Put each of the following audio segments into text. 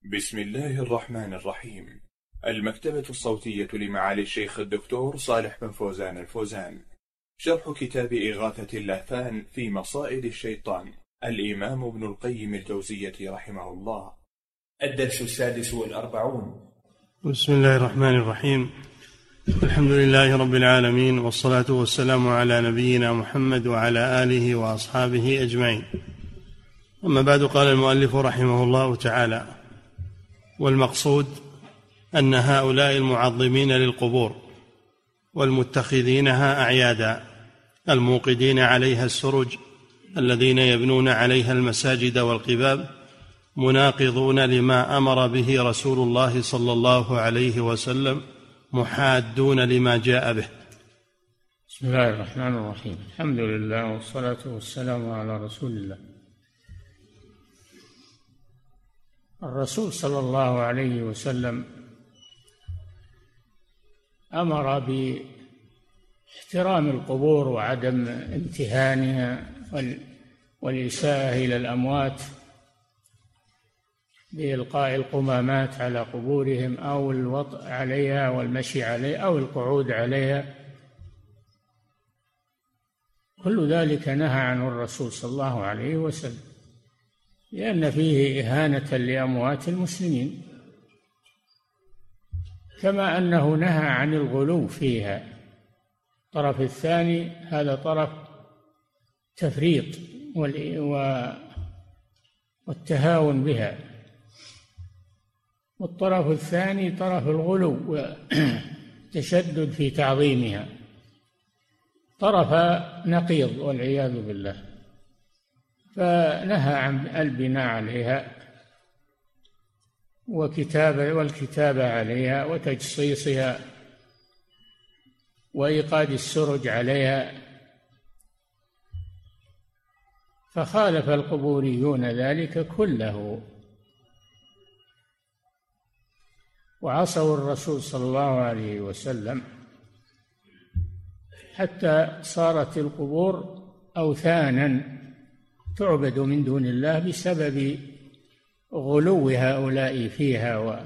بسم الله الرحمن الرحيم. المكتبة الصوتية لمعالي الشيخ الدكتور صالح بن فوزان الفوزان. شرح كتاب إغاثة اللهفان في مصائد الشيطان، الإمام ابن القيم الجوزية رحمه الله. الدرس 46. بسم الله الرحمن الرحيم. الحمد لله رب العالمين، والصلاة والسلام على نبينا محمد وعلى آله وأصحابه أجمعين. أما بعد، قال المؤلف رحمه الله تعالى: والمقصود أن هؤلاء المعظمين للقبور والمتخذينها أعيادا الموقدين عليها السرج الذين يبنون عليها المساجد والقباب مناقضون لما أمر به رسول الله صلى الله عليه وسلم محادون لما جاء به. بسم الله الرحمن الرحيم. الحمد لله والصلاة والسلام على رسول الله. الرسول صلى الله عليه وسلم أمر باحترام القبور وعدم امتهانها والإساءة إلى الأموات بإلقاء القمامات على قبورهم أو الوطء عليها والمشي عليها أو القعود عليها. كل ذلك نهى عنه الرسول صلى الله عليه وسلم، لأن فيه إهانة لأموات المسلمين، كما أنه نهى عن الغلو فيها. الطرف الثاني هذا طرف تفريط والتهاون بها، والطرف الثاني طرف الغلو والتشدد في تعظيمها، طرف نقيض والعياذ بالله. فنهى عن البناء عليها والكتابة عليها وتجصيصها وإيقاد السرج عليها، فخالف القبوريون ذلك كله وعصوا الرسول صلى الله عليه وسلم، حتى صارت القبور أوثانا تعبد من دون الله بسبب غلو هؤلاء فيها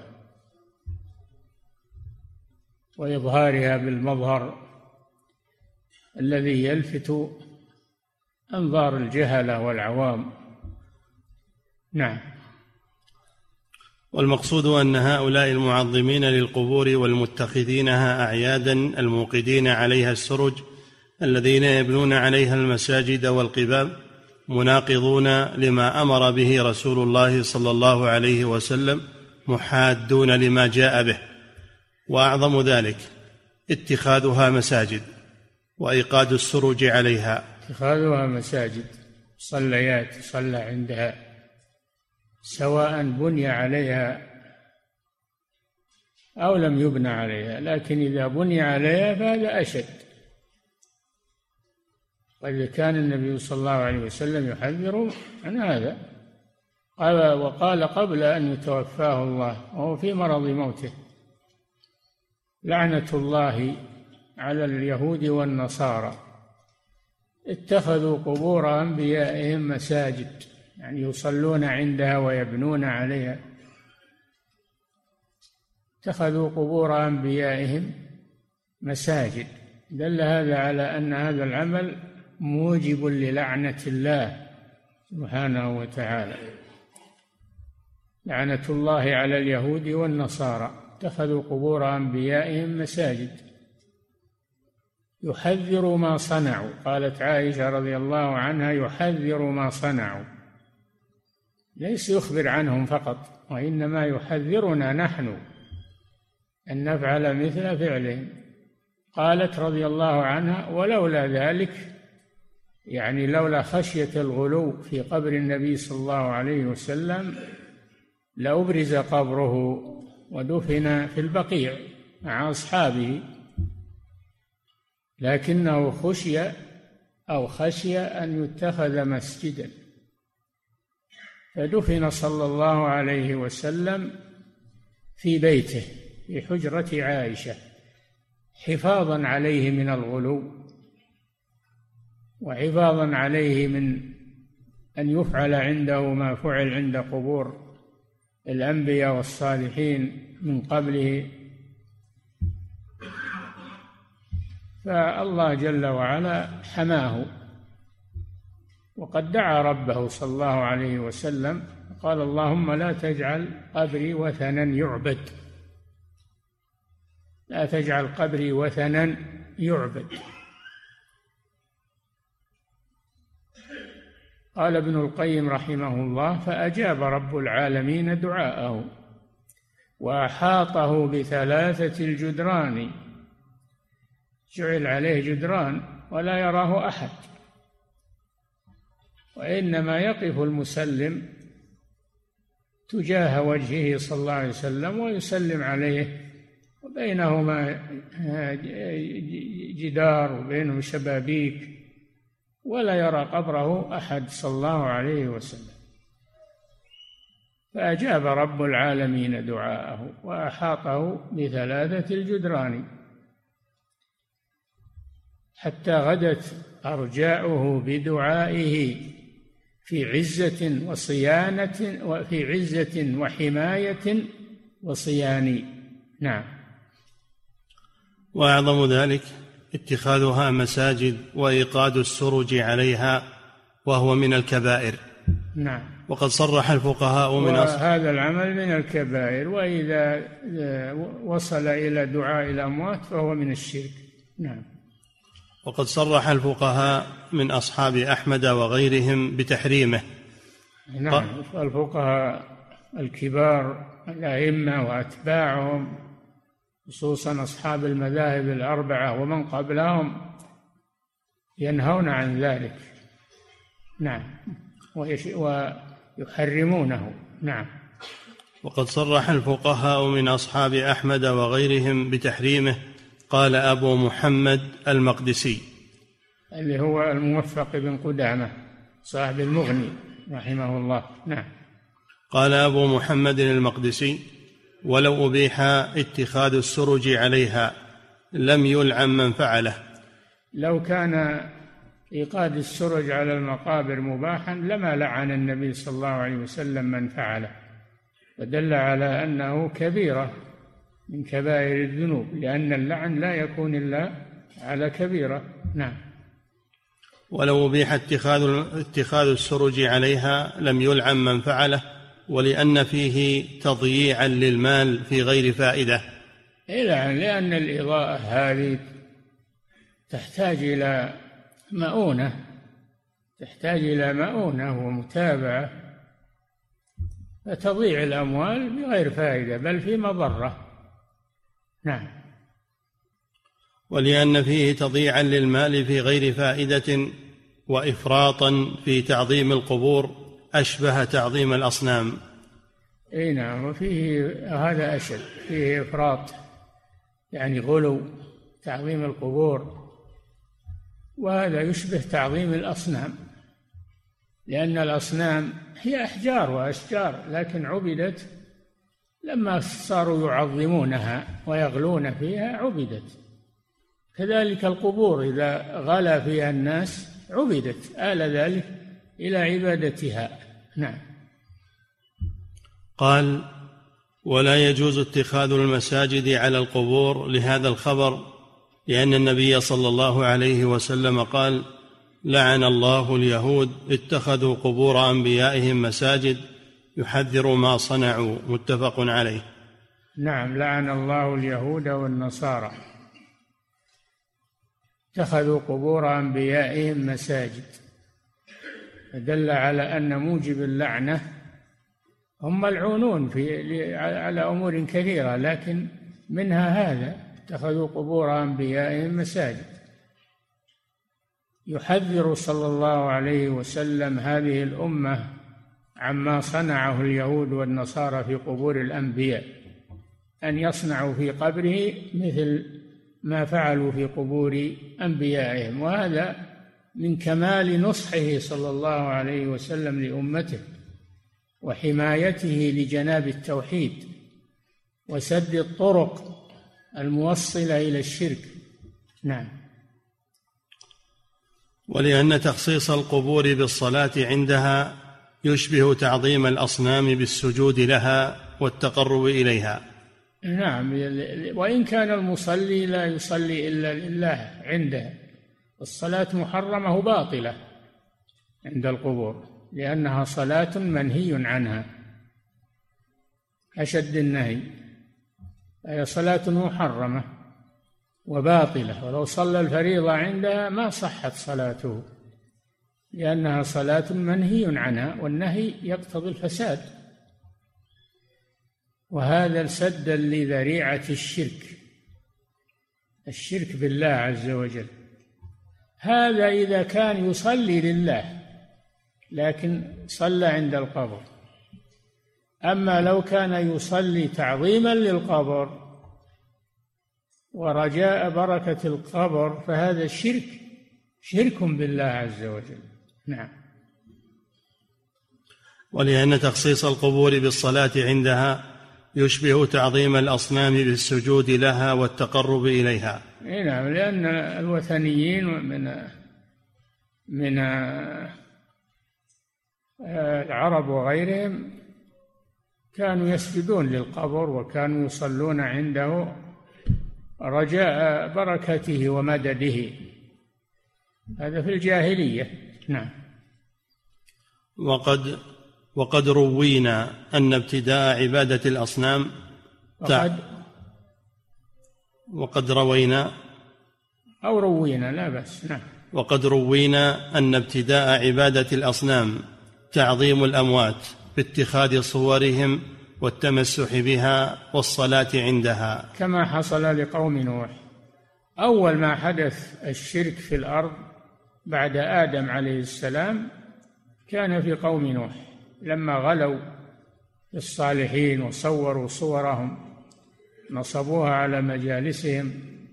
وإظهارها بالمظهر الذي يلفت أنظار الجهلة والعوام. نعم. والمقصود أن هؤلاء المعظمين للقبور والمتخذينها أعيادا الموقدين عليها السرج الذين يبنون عليها المساجد والقباب مناقضون لما أمر به رسول الله صلى الله عليه وسلم محادون لما جاء به، وأعظم ذلك اتخاذها مساجد وإيقاد السرج عليها. اتخاذها مساجد، صليات صلى عندها، سواء بني عليها أو لم يبنى عليها، لكن إذا بني عليها فهذا أشد. وإذا كان النبي صلى الله عليه وسلم يحذر عن هذا، وقال قبل أن يتوفاه الله وهو في مرض موته: لعنة الله على اليهود والنصارى اتخذوا قبور أنبيائهم مساجد، يعني يصلون عندها ويبنون عليها. اتخذوا قبور أنبيائهم مساجد، دل هذا على أن هذا العمل موجب للعنة الله سبحانه وتعالى. لعنة الله على اليهود والنصارى اتخذوا قبور أنبيائهم مساجد. يحذر ما صنعوا، قالت عائشة رضي الله عنها: يحذر ما صنعوا، ليس يخبر عنهم فقط، وإنما يحذرنا نحن أن نفعل مثل فعلهم. قالت رضي الله عنها: ولولا ذلك، يعني لولا خشية الغلو في قبر النبي صلى الله عليه وسلم، لأبرز قبره ودفن في البقيع مع أصحابه، لكنه خشي أن يتخذ مسجدا، فدفن صلى الله عليه وسلم في بيته في حجرة عائشة، حفاظا عليه من الغلو وحفاظا عليه من أن يفعل عنده ما فعل عند قبور الأنبياء والصالحين من قبله. فالله جل وعلا حماه، وقد دعا ربه صلى الله عليه وسلم قال: اللهم لا تجعل قبري وثنا يعبد، لا تجعل قبري وثنا يعبد. قال ابن القيم رحمه الله: فأجاب رب العالمين دعاءه وأحاطه ب3 الجدران، جعل عليه جدران ولا يراه أحد، وإنما يقف المسلم تجاه وجهه صلى الله عليه وسلم ويسلم عليه، وبينهما جدار وبينهم شبابيك، ولا يرى قبره أحد صلى الله عليه وسلم. فأجاب رب العالمين دعاءه وأحاطه ب3 الجدران حتى غدت أرجاؤه بدعائه في عزة وصيانة، وفي عزة وحماية وصيان. نعم. وأعظم ذلك اتخاذها مساجد وإيقاد السرج عليها، وهو من الكبائر. نعم. وقد صرح الفقهاء من هذا العمل من الكبائر، وإذا وصل إلى دعاء الأموات فهو من الشرك. نعم. وقد صرح الفقهاء من أصحاب أحمد وغيرهم بتحريمه. نعم. الفقهاء الكبار الأئمة وأتباعهم، خصوصا أصحاب المذاهب ال4 ومن قبلهم، ينهون عن ذلك. نعم. ويحرمونه. نعم. وقد صرح الفقهاء من أصحاب أحمد وغيرهم بتحريمه. قال أبو محمد المقدسي، اللي هو الموفق بن قدامة صاحب المغني رحمه الله. نعم. قال أبو محمد المقدسي: ولو أبيح اتخاذ السرج عليها لم يلعن من فعله. لو كان إيقاد السرج على المقابر مباحا لما لعن النبي صلى الله عليه وسلم من فعله، ودل على أنه كبيرة من كبائر الذنوب، لأن اللعن لا يكون إلا على كبيرة. نعم. ولو أبيح اتخاذ السرج عليها لم يلعن من فعله، ولأن فيه تضييعا للمال في غير فائدة. لأن الإضاءة هذه تحتاج إلى مؤونة ومتابعة، فتضيع الأموال بغير فائدة بل في مضرة. نعم. ولأن فيه تضييعا للمال في غير فائدة وإفراطا في تعظيم القبور أشبه تعظيم الأصنام. نعم. وفيه هذا أشد، فيه إفراط، يعني غلو تعظيم القبور، وهذا يشبه تعظيم الأصنام، لأن الأصنام هي أحجار وأشجار، لكن عبدت لما صاروا يعظمونها ويغلون فيها عبدت. كذلك القبور إذا غلا فيها الناس عبدت، آل ذلك إلى عبادتها. نعم. قال: ولا يجوز اتخاذ المساجد على القبور لهذا الخبر، لأن النبي صلى الله عليه وسلم قال: لعن الله اليهود اتخذوا قبور أنبيائهم مساجد يحذر ما صنعوا. متفق عليه. نعم. لعن الله اليهود والنصارى اتخذوا قبور أنبيائهم مساجد، فدل على أن موجب اللعنة هم ملعونون على أمور كثيرة، لكن منها هذا: اتخذوا قبور أنبيائهم مساجد. يحذر صلى الله عليه وسلم هذه الأمة عما صنعه اليهود والنصارى في قبور الأنبياء، أن يصنعوا في قبره مثل ما فعلوا في قبور أنبيائهم، وهذا من كمال نصحه صلى الله عليه وسلم لأمته وحمايته لجناب التوحيد وسد الطرق الموصلة إلى الشرك. نعم. ولأن تخصيص القبور بالصلاة عندها يشبه تعظيم الأصنام بالسجود لها والتقرب إليها. نعم، وإن كان المصلي لا يصلي إلا لله عنده، الصلاة محرمة وباطلة عند القبور، لأنها صلاة منهي عنها أشد النهي، هي صلاة محرمة وباطلة، ولو صلى الفريضة عندها ما صحت صلاته، لأنها صلاة منهي عنها، والنهي يقتضي الفساد، وهذا سدا لذريعة الشرك بالله عز وجل. هذا إذا كان يصلي لله لكن صلى عند القبر. أما لو كان يصلي تعظيما للقبر ورجاء بركة القبر فهذا شرك بالله عز وجل. نعم. ولأن تخصيص القبور بالصلاة عندها يشبه تعظيم الأصنام بالسجود لها والتقرب إليها. نعم، لأن الوثنيين من العرب وغيرهم كانوا يسجدون للقبر وكانوا يصلون عنده رجاء بركته ومدده، هذا في الجاهلية. نعم. وقد روينا أن ابتداء عبادة الأصنام وقد روينا أو روينا لا بأس. نعم. وقد روينا أن ابتداء عبادة الأصنام تعظيم الأموات باتخاذ صورهم والتمسح بها والصلاة عندها، كما حصل لقوم نوح. أول ما حدث الشرك في الأرض بعد آدم عليه السلام كان في قوم نوح، لما غلوا الصالحين وصوروا صورهم نصبوها على مجالسهم،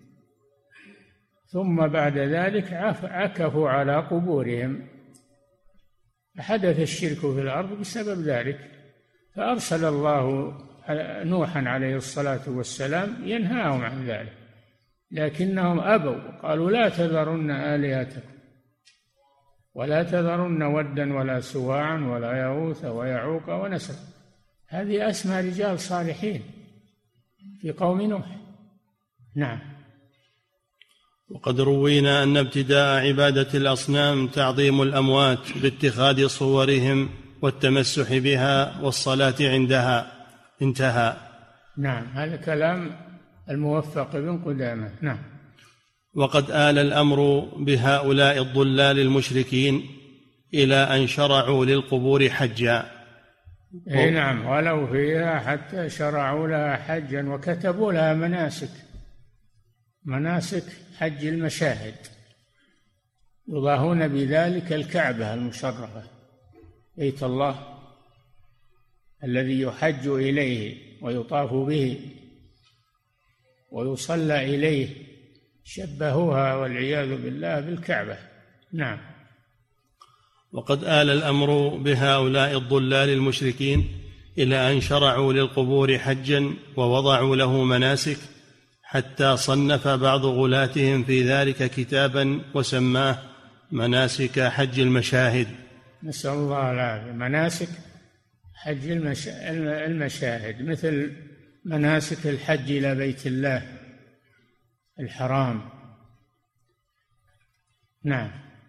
ثم بعد ذلك عكفوا على قبورهم، فحدث الشرك في الأرض بسبب ذلك، فأرسل الله نوحا عليه الصلاة والسلام ينهاهم عن ذلك، لكنهم أبوا، قالوا لا تذرن آلهتكم ولا تذرن ودا ولا سواعا ولا يغوث ويعوق ونسر، هذه أسماء رجال صالحين في قوم نوح. نعم. وقد روينا أن ابتداء عبادة الأصنام تعظيم الأموات باتخاذ صورهم والتمسح بها والصلاة عندها، انتهى. نعم، هذا كلام الموفق بن قدامة. نعم. وقد آل الأمر بهؤلاء الضلال المشركين إلى أن شرعوا للقبور حجا. نعم، ولو فيها حتى شرعوا لها حجا وكتبوا لها مناسك حج المشاهد، يضاهون بذلك الكعبة المشرفة، بيت الله الذي يحج إليه ويطاف به ويصلى إليه، شبهوها والعياذ بالله بالكعبة. نعم. وقد آل الأمر بهؤلاء الضلال المشركين إلى أن شرعوا للقبور حجا ووضعوا له مناسك، حتى صنف بعض غلاتهم في ذلك كتابا وسماه مناسك حج المشاهد. نسأل الله العافية. مناسك حج المشاهد مثل مناسك الحج إلى بيت الله الحرام. نعم.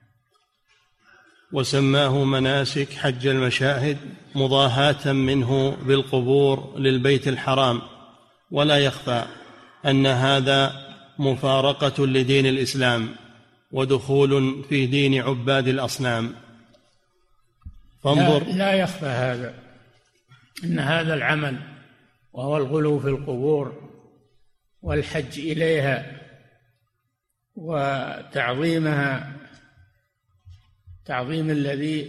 وسماه مناسك حج المشاهد مضاهاة منه بالقبور للبيت الحرام، ولا يخفى أن هذا مفارقة لدين الإسلام ودخول في دين عباد الأصنام. فانظر، لا يخفى هذا، أن هذا العمل وهو الغلو في القبور والحج إليها وتعظيمها تعظيم الذي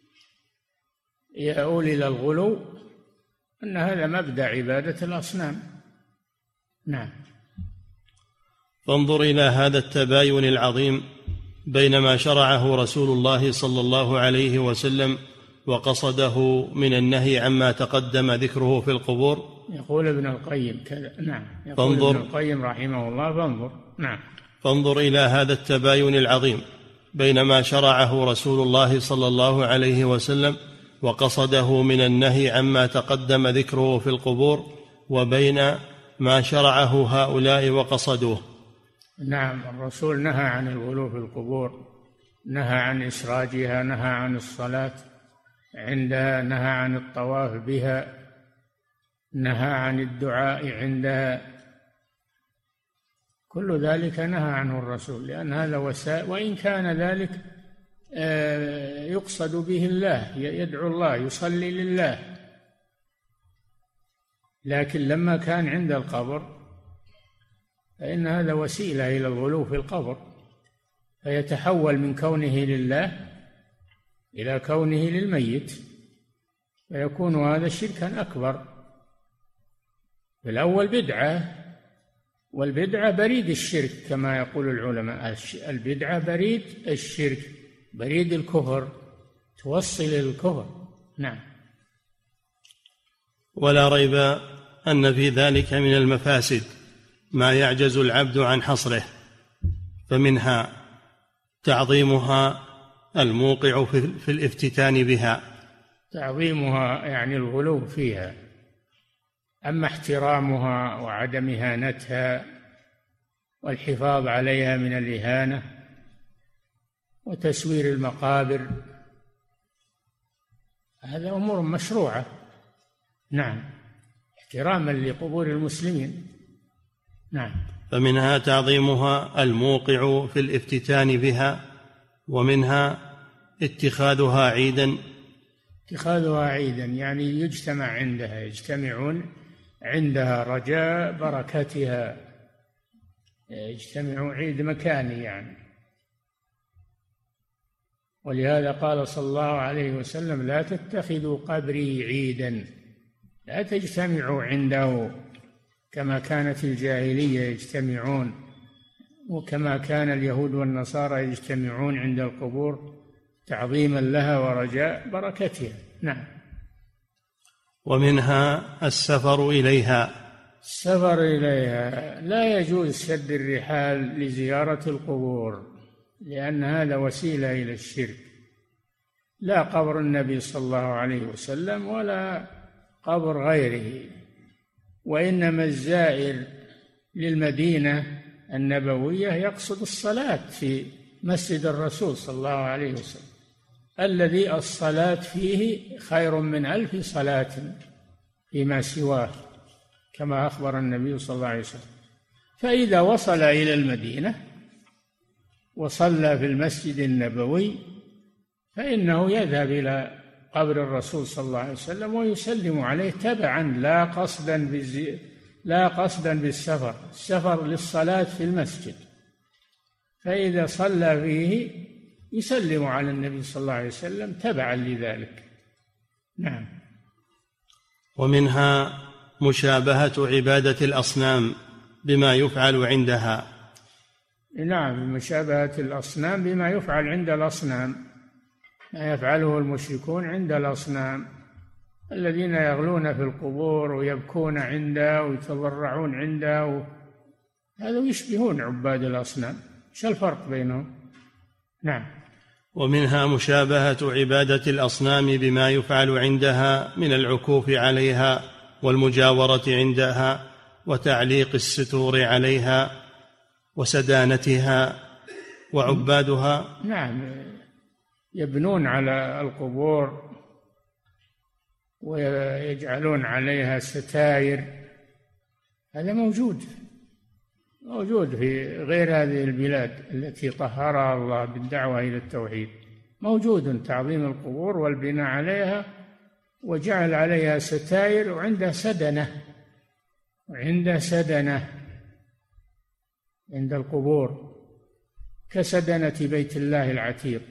يؤول إلى الغلو، أن هذا مبدأ عبادة الأصنام. نعم. فانظر إلى هذا التباين العظيم بين ما شرعه رسول الله صلى الله عليه وسلم وقصده من النهي عما تقدم ذكره في القبور. يقول ابن القيم كذا. نعم. يقول ابن القيم رحمه الله. فانظر. نعم. فانظر إلى هذا التباين العظيم بين ما شرعه رسول الله صلى الله عليه وسلم وقصده من النهي عما تقدم ذكره في القبور وبين ما شرعه هؤلاء وقصدوه؟ نعم، الرسول نهى عن الغلو في القبور، نهى عن إسراجها، نهى عن الصلاة عندها، نهى عن الطواف بها، نهى عن الدعاء عندها، كل ذلك نهى عنه الرسول، لأن هذا وسائل، وإن كان ذلك يقصد به الله، يدعو الله، يصلي لله، لكن لما كان عند القبر فإن هذا وسيلة إلى الغلو في القبر، فيتحول من كونه لله إلى كونه للميت، فيكون هذا شركا أكبر. في الأول بدعة، والبدعة بريد الشرك كما يقول العلماء، البدعة بريد الشرك، بريد الكفر، توصل إلى الكفر. نعم. ولا ريب أن في ذلك من المفاسد ما يعجز العبد عن حصره، فمنها تعظيمها الموقع في الافتتان بها، تعظيمها يعني الغلو فيها، أما احترامها وعدم إهانتها والحفاظ عليها من الإهانة وتسوير المقابر، هذا أمور مشروعة. نعم، احتراما لقبور المسلمين. نعم. فمنها تعظيمها الموقع في الافتتان بها، ومنها اتخاذها عيدا. اتخاذها عيدا يعني يجتمع عندها، يجتمعون عندها رجاء بركتها، يجتمعوا عيد مكاني يعني. ولهذا قال صلى الله عليه وسلم: لا تتخذوا قبري عيدا، لا تجتمعوا عنده كما كانت الجاهلية يجتمعون، وكما كان اليهود والنصارى يجتمعون عند القبور تعظيما لها ورجاء بركتها. نعم. ومنها السفر إليها. السفر إليها لا يجوز شد الرحال لزيارة القبور، لأن هذا وسيلة إلى الشرك، لا قبر النبي صلى الله عليه وسلم ولا قبر غيره، وإنما الزائر للمدينة النبوية يقصد الصلاة في مسجد الرسول صلى الله عليه وسلم، الذي الصلاة فيه خير من 1000 صلاة فيما سواه، كما أخبر النبي صلى الله عليه وسلم. فإذا وصل إلى المدينة وصلى في المسجد النبوي فإنه يذهب إلى قبر الرسول صلى الله عليه وسلم ويسلم عليه تبعا، لا قصدا بالسفر، السفر للصلاة في المسجد، فإذا صلى فيه يسلم على النبي صلى الله عليه وسلم تبعا لذلك. نعم. ومنها مشابهة عبادة الأصنام بما يفعل عندها. نعم، مشابهة الأصنام بما يفعل عند الأصنام، ما يفعله المشركون عند الأصنام، الذين يغلون في القبور ويبكون عنده ويتضرعون عنده، هذا يشبهون عباد الأصنام. ايش الفرق بينهم؟ نعم. ومنها مشابهة عبادة الأصنام بما يفعل عندها من العكوف عليها والمجاورة عندها وتعليق الستور عليها وسدانتها وعبادها. نعم، يبنون على القبور ويجعلون عليها ستائر، هذا موجود في غير هذه البلاد التي طهرها الله بالدعوة إلى التوحيد، موجود تعظيم القبور والبناء عليها وجعل عليها ستائر وعندها سدنة عند القبور كسدنة بيت الله العتيق،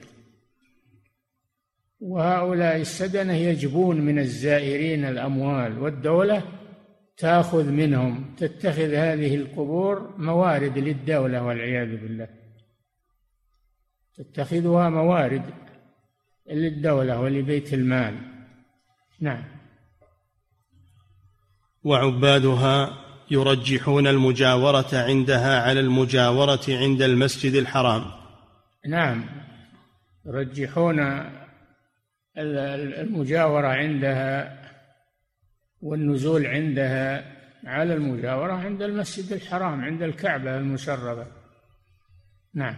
وهؤلاء السدنة يجبون من الزائرين الأموال، والدولة تأخذ منهم، تتخذ هذه القبور موارد للدولة والعياذ بالله، تتخذها موارد للدولة ولبيت المال. نعم. وعبادها يرجحون المجاورة عندها على المجاورة عند المسجد الحرام. نعم، يرجحون المجاورة عندها والنزول عندها على المجاورة عند المسجد الحرام، عند الكعبة المشرفة. نعم.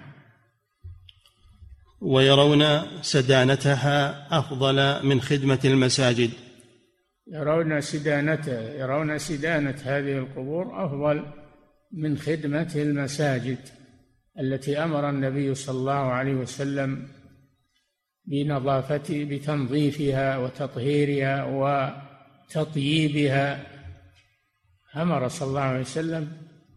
ويرون سدانتها أفضل من خدمة المساجد. يرون سدانة هذه القبور أفضل من خدمة المساجد التي أمر النبي صلى الله عليه وسلم بتنظيفها وتطهيرها وتطييبها. أمر صلى الله عليه وسلم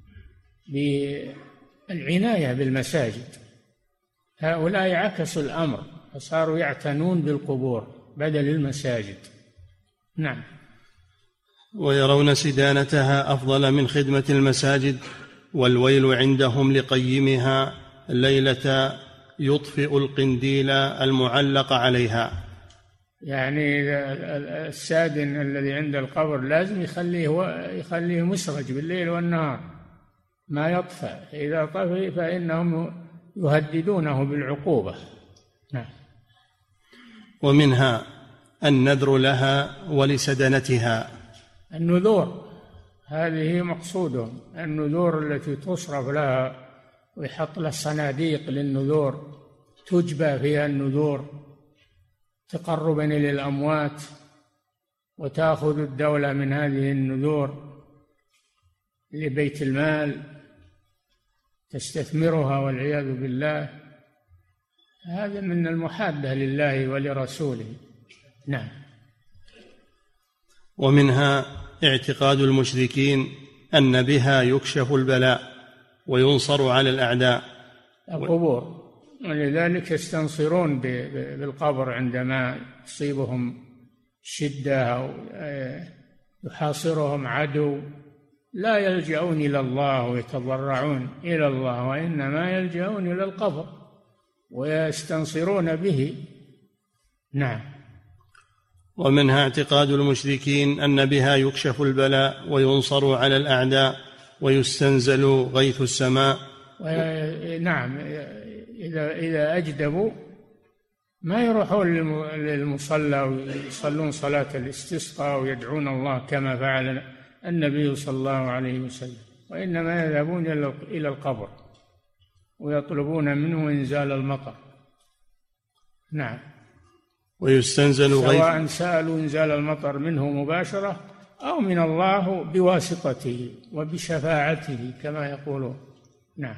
بالعناية بالمساجد. هؤلاء عكسوا الأمر فصاروا يعتنون بالقبور بدل المساجد. نعم. ويرون سدانتها أفضل من خدمة المساجد، والويل عندهم لقيمها ليلة يطفئ القنديل المعلق عليها. يعني السادن الذي عند القبر لازم يخليه مسرج بالليل والنهار ما يطفأ، إذا طفئ فإنهم يهددونه بالعقوبة. نعم. ومنها النذر لها ولسدنتها. النذور هذه مقصودهم، النذور التي تصرف لها ويحط لها صناديق للنذور تجبى فيها النذور تقربا إلى الأموات، وتأخذ الدولة من هذه النذور لبيت المال تستثمرها والعياذ بالله. هذا من المحادة لله ولرسوله. نعم. ومنها اعتقاد المشركين أن بها يكشف البلاء وينصر على الأعداء. القبور، ولذلك يستنصرون بالقبر عندما تصيبهم شدة أو يحاصرهم عدو، لا يلجؤون إلى الله ويتضرعون إلى الله، وإنما يلجؤون إلى القبر ويستنصرون به. نعم. ومنها اعتقاد المشركين أن بها يكشف البلاء وينصر على الأعداء ويستنزل غيث السماء. نعم. إذا أجدبوا ما يروحون للمصلى ويصلون صلاة الاستسقاء ويدعون الله كما فعل النبي صلى الله عليه وسلم، وإنما يذهبون إلى القبر ويطلبون منه إنزال المطر. نعم. ويستنزل غيث، سواء سألوا إنزال المطر منه مباشرة أو من الله بواسطته وبشفاعته كما يقولون. نعم.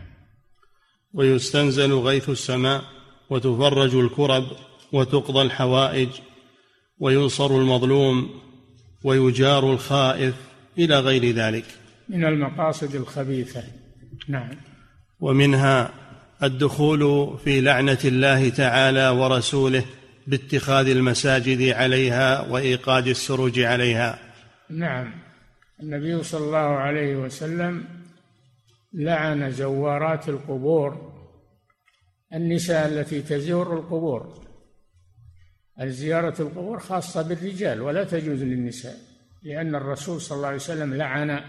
ويستنزل غيث السماء وتفرج الكرب وتقضى الحوائج وينصر المظلوم ويجار الخائف إلى غير ذلك من المقاصد الخبيثة. نعم. ومنها الدخول في لعنة الله تعالى ورسوله باتخاذ المساجد عليها وإيقاد السروج عليها. نعم. النبي صلى الله عليه وسلم لعن زوارات القبور، النساء التي تزور القبور. الزيارة القبور خاصة بالرجال ولا تجوز للنساء، لأن الرسول صلى الله عليه وسلم لعن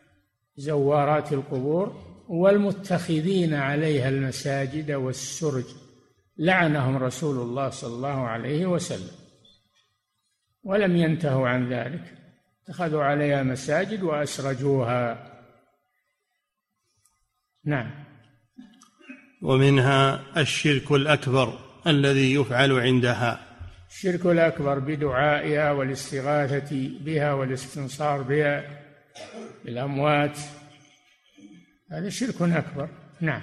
زوارات القبور والمتخذين عليها المساجد والسرج، لعنهم رسول الله صلى الله عليه وسلم، ولم ينتهوا عن ذلك، اتخذوا عليها مساجد وأسرجوها. نعم. ومنها الشرك الأكبر الذي يفعل عندها. الشرك الأكبر بدعائها والاستغاثة بها والاستنصار بها بالأموات، هذا شرك أكبر. نعم.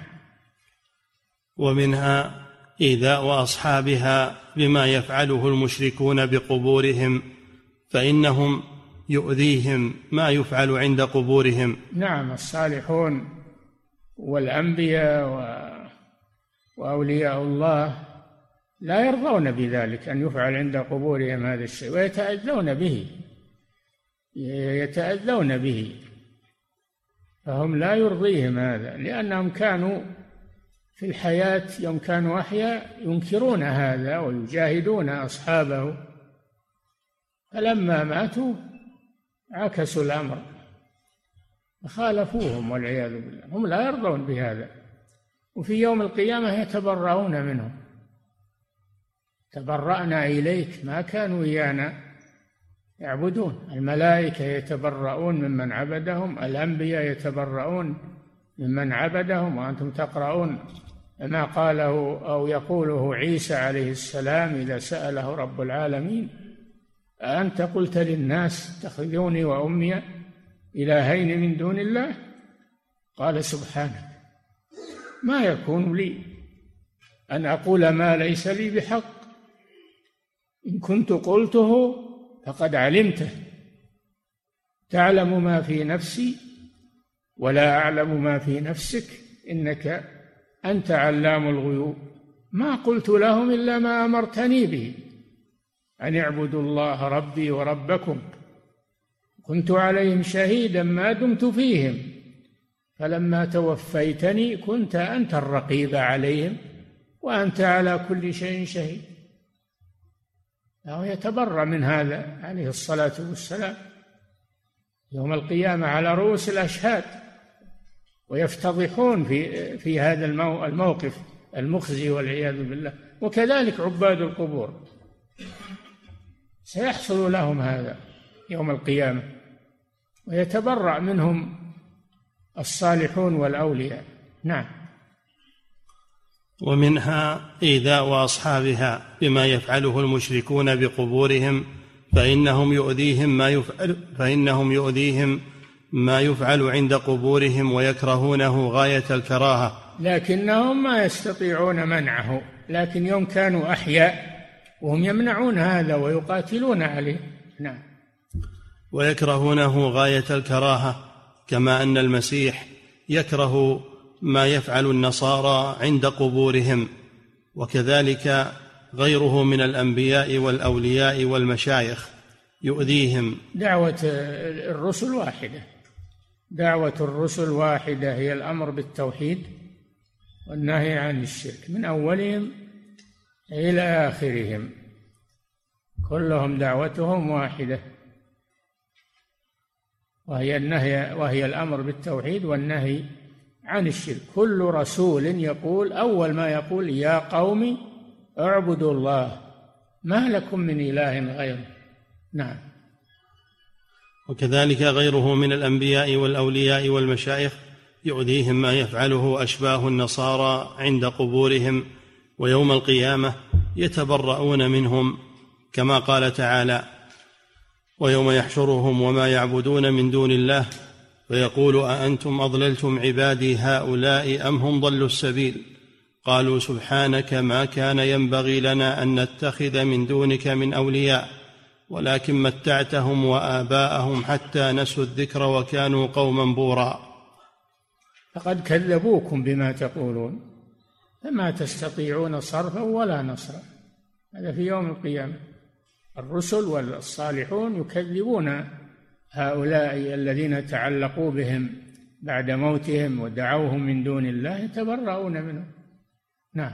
ومنها إيذاء أصحابها بما يفعله المشركون بقبورهم، فإنهم يؤذيهم ما يفعل عند قبورهم. نعم. الصالحون والأنبياء وأولياء الله لا يرضون بذلك أن يفعل عند قبورهم هذا الشيء، ويتأذون به، فهم لا يرضيهم هذا، لأنهم كانوا في الحياة يوم كانوا أحياء ينكرون هذا ويجاهدون أصحابه، فلما ماتوا عكسوا الأمر خالفوهم والعياذ بالله، هم لا يرضون بهذا، وفي يوم القيامة يتبرؤون منهم. تبرأنا إليك، ما كانوا إيانا يعبدون. الملائكة يتبرؤون ممن عبدهم، الأنبياء يتبرؤون ممن عبدهم، وأنتم تقرؤون ما قاله أو يقوله عيسى عليه السلام إذا سأله رب العالمين: أأنت قلت للناس اتخذوني وأمي إلهين من دون الله؟ قال: سبحانك، ما يكون لي أن أقول ما ليس لي بحق، إن كنت قلته فقد علمته، تعلم ما في نفسي ولا أعلم ما في نفسك، إنك أنت علام الغيوب. ما قلت لهم إلا ما أمرتني به، أن اعبدوا الله ربي وربكم، كنت عليهم شهيدا ما دمت فيهم، فلما توفيتني كنت أنت الرقيب عليهم وأنت على كل شيء شهيد. يتبرأ من هذا عليه الصلاة والسلام يوم القيامة على رؤوس الأشهاد، ويفتضحون في هذا الموقف المخزي والعياذ بالله. وكذلك عباد القبور سيحصل لهم هذا يوم القيامة، ويتبرأ منهم الصالحون والأولياء. نعم. ومنها إيذاء أصحابها بما يفعله المشركون بقبورهم، فإنهم يؤذيهم ما يفعل عند قبورهم ويكرهونه غاية الكراهة، لكنهم ما يستطيعون منعه، لكن يوم كانوا أحياء وهم يمنعون هذا ويقاتلون عليه. نعم. ويكرهونه غاية الكراهة، كما أن المسيح يكره ما يفعل النصارى عند قبورهم، وكذلك غيره من الأنبياء والأولياء والمشايخ يؤذيهم. دعوة الرسل واحدة، دعوة الرسل واحدة، هي الأمر بالتوحيد والنهي عن الشرك من أولهم إلى آخرهم، كلهم دعوتهم واحدة، وهي الأمر بالتوحيد والنهي عن الشرك. كل رسول يقول أول ما يقول: يا قوم اعبدوا الله ما لكم من إله غيره. نعم. وكذلك غيره من الأنبياء والأولياء والمشايخ يؤذيهم ما يفعله أشباه النصارى عند قبورهم، ويوم القيامة يتبرؤون منهم، كما قال تعالى: ويوم يحشرهم وما يعبدون من دون الله فيقول أأنتم أضللتم عبادي هؤلاء أم هم ضلوا السبيل قالوا سبحانك ما كان ينبغي لنا أن نتخذ من دونك من أولياء ولكن متعتهم وآباءهم حتى نسوا الذكر وكانوا قوما بورا. فقد كذبوكم بما تقولون فما تستطيعون صرفا ولا نصرا. هذا في يوم القيامة. الرسل والصالحون يكذبون هؤلاء الذين تعلقوا بهم بعد موتهم ودعوهم من دون الله، يتبرؤون منهم. نعم.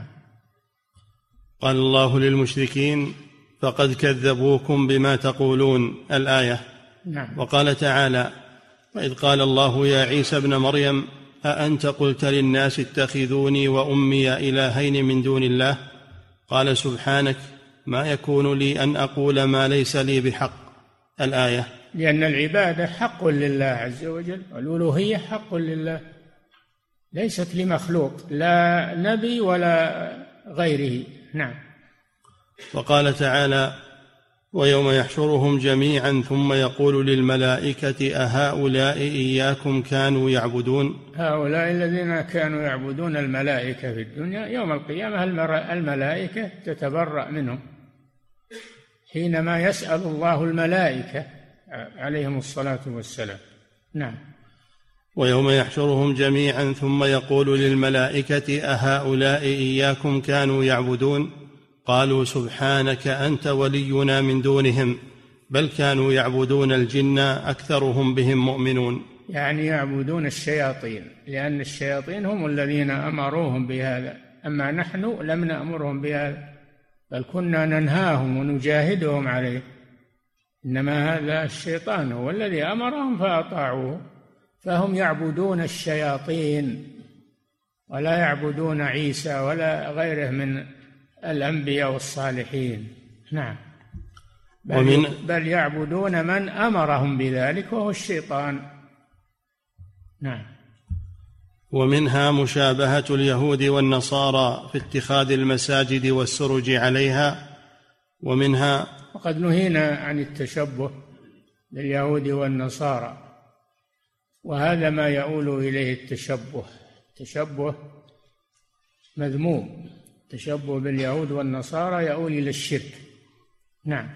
قال الله للمشركين: فقد كذبوكم بما تقولون، الآية. نعم. وقال تعالى: وإذ قال الله يا عيسى ابن مريم أأنت قلت للناس اتخذوني وأمي إلهين من دون الله قال سبحانك ما يكون لي أن أقول ما ليس لي بحق، الآية. لأن العبادة حق لله عز وجل، والألوهية حق لله ليست لمخلوق، لا نبي ولا غيره. نعم. وقال تعالى: ويوم يحشرهم جميعا ثم يقول للملائكة أهؤلاء إياكم كانوا يعبدون. هؤلاء الذين كانوا يعبدون الملائكة في الدنيا يوم القيامة الملائكة تتبرأ منهم حينما يسأل الله الملائكة عليهم الصلاة والسلام. نعم. ويوم يحشرهم جميعا ثم يقول للملائكة أهؤلاء إياكم كانوا يعبدون قالوا سبحانك أنت ولينا من دونهم بل كانوا يعبدون الجن أكثرهم بهم مؤمنون. يعني يعبدون الشياطين، لأن الشياطين هم الذين أمروهم بهذا، أما نحن لم نأمرهم بهذا بل كنا ننهاهم ونجاهدهم عليه، إنما هذا الشيطان هو الذي أمرهم فأطاعوه، فهم يعبدون الشياطين ولا يعبدون عيسى ولا غيره من الأنبياء والصالحين. نعم. بل يعبدون من أمرهم بذلك وهو الشيطان. نعم. ومنها مشابهة اليهود والنصارى في اتخاذ المساجد والسرج عليها. ومنها، وقد نهينا عن التشبه باليهود والنصارى، وهذا ما يؤول إليه التشبه مذموم. التشبه باليهود والنصارى يؤول إلى الشرك. نعم.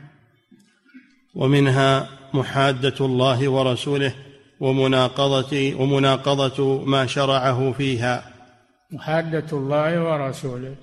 ومنها محادة الله ورسوله ومناقضة ما شرعه فيها. محادة الله ورسوله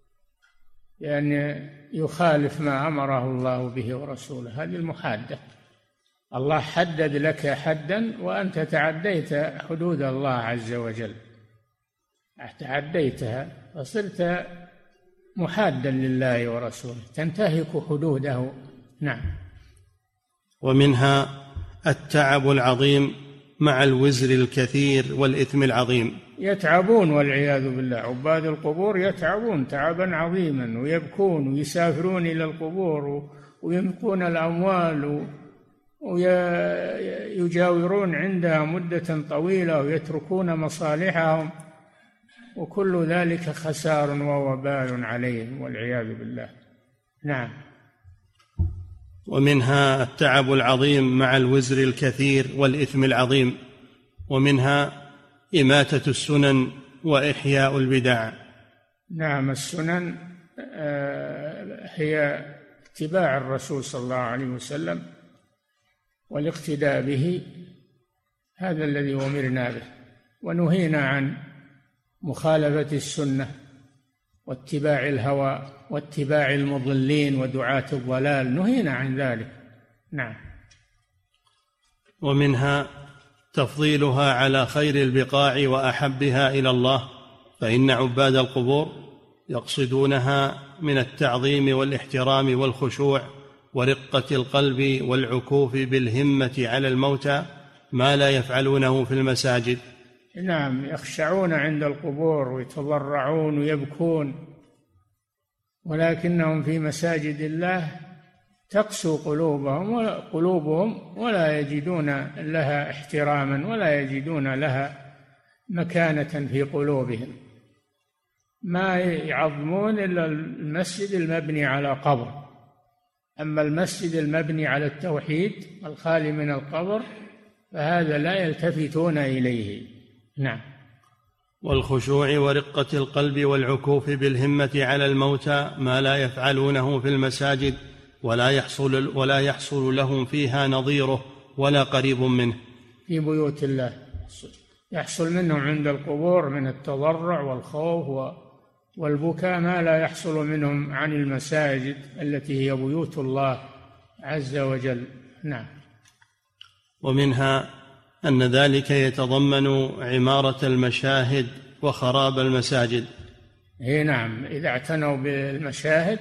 يعني يخالف ما أمره الله به ورسوله، هذه المحادة. الله حدد لك حدا وأنت تعديت حدود الله عز وجل، تعديتها فصرت محادا لله ورسوله، تنتهك حدوده. نعم. ومنها التعب العظيم مع الوزر الكثير والإثم العظيم. يتعبون والعياذ بالله، عباد القبور يتعبون تعبا عظيما، ويبكون ويسافرون إلى القبور وينفقون الأموال ويجاورون عندها مدة طويلة ويتركون مصالحهم، وكل ذلك خسار ووبال عليهم والعياذ بالله. نعم. ومنها التعب العظيم مع الوزر الكثير والإثم العظيم. ومنها إماتة السنن وإحياء البدع. نعم. السنن هي اتباع الرسول صلى الله عليه وسلم والاقتداء به، هذا الذي أمرنا به، ونهينا عن مخالفة السنة واتباع الهوى واتباع المضلين ودعاة الضلال، نهينا عن ذلك. نعم. ومنها تفضيلها على خير البقاع وأحبها إلى الله، فإن عباد القبور يقصدونها من التعظيم والاحترام والخشوع ورقة القلب والعكوف بالهمة على الموتى ما لا يفعلونه في المساجد. نعم. يخشعون عند القبور ويتضرعون ويبكون، ولكنهم في مساجد الله تقسو قلوبهم ولا يجدون لها احتراما ولا يجدون لها مكانة في قلوبهم. ما يعظمون إلا المسجد المبني على قبر، أما المسجد المبني على التوحيد الخالي من القبر فهذا لا يلتفتون إليه. نعم. والخشوع ورقة القلب والعكوف بالهمة على الموتى ما لا يفعلونه في المساجد ولا يحصل لهم فيها نظيره ولا قريب منه. في بيوت الله يحصل منهم عند القبور من التضرع والخوف والبكاء ما لا يحصل منهم عن المساجد التي هي بيوت الله عز وجل. نعم. ومنها أن ذلك يتضمن عمارة المشاهد وخراب المساجد. نعم. إذا اعتنوا بالمشاهد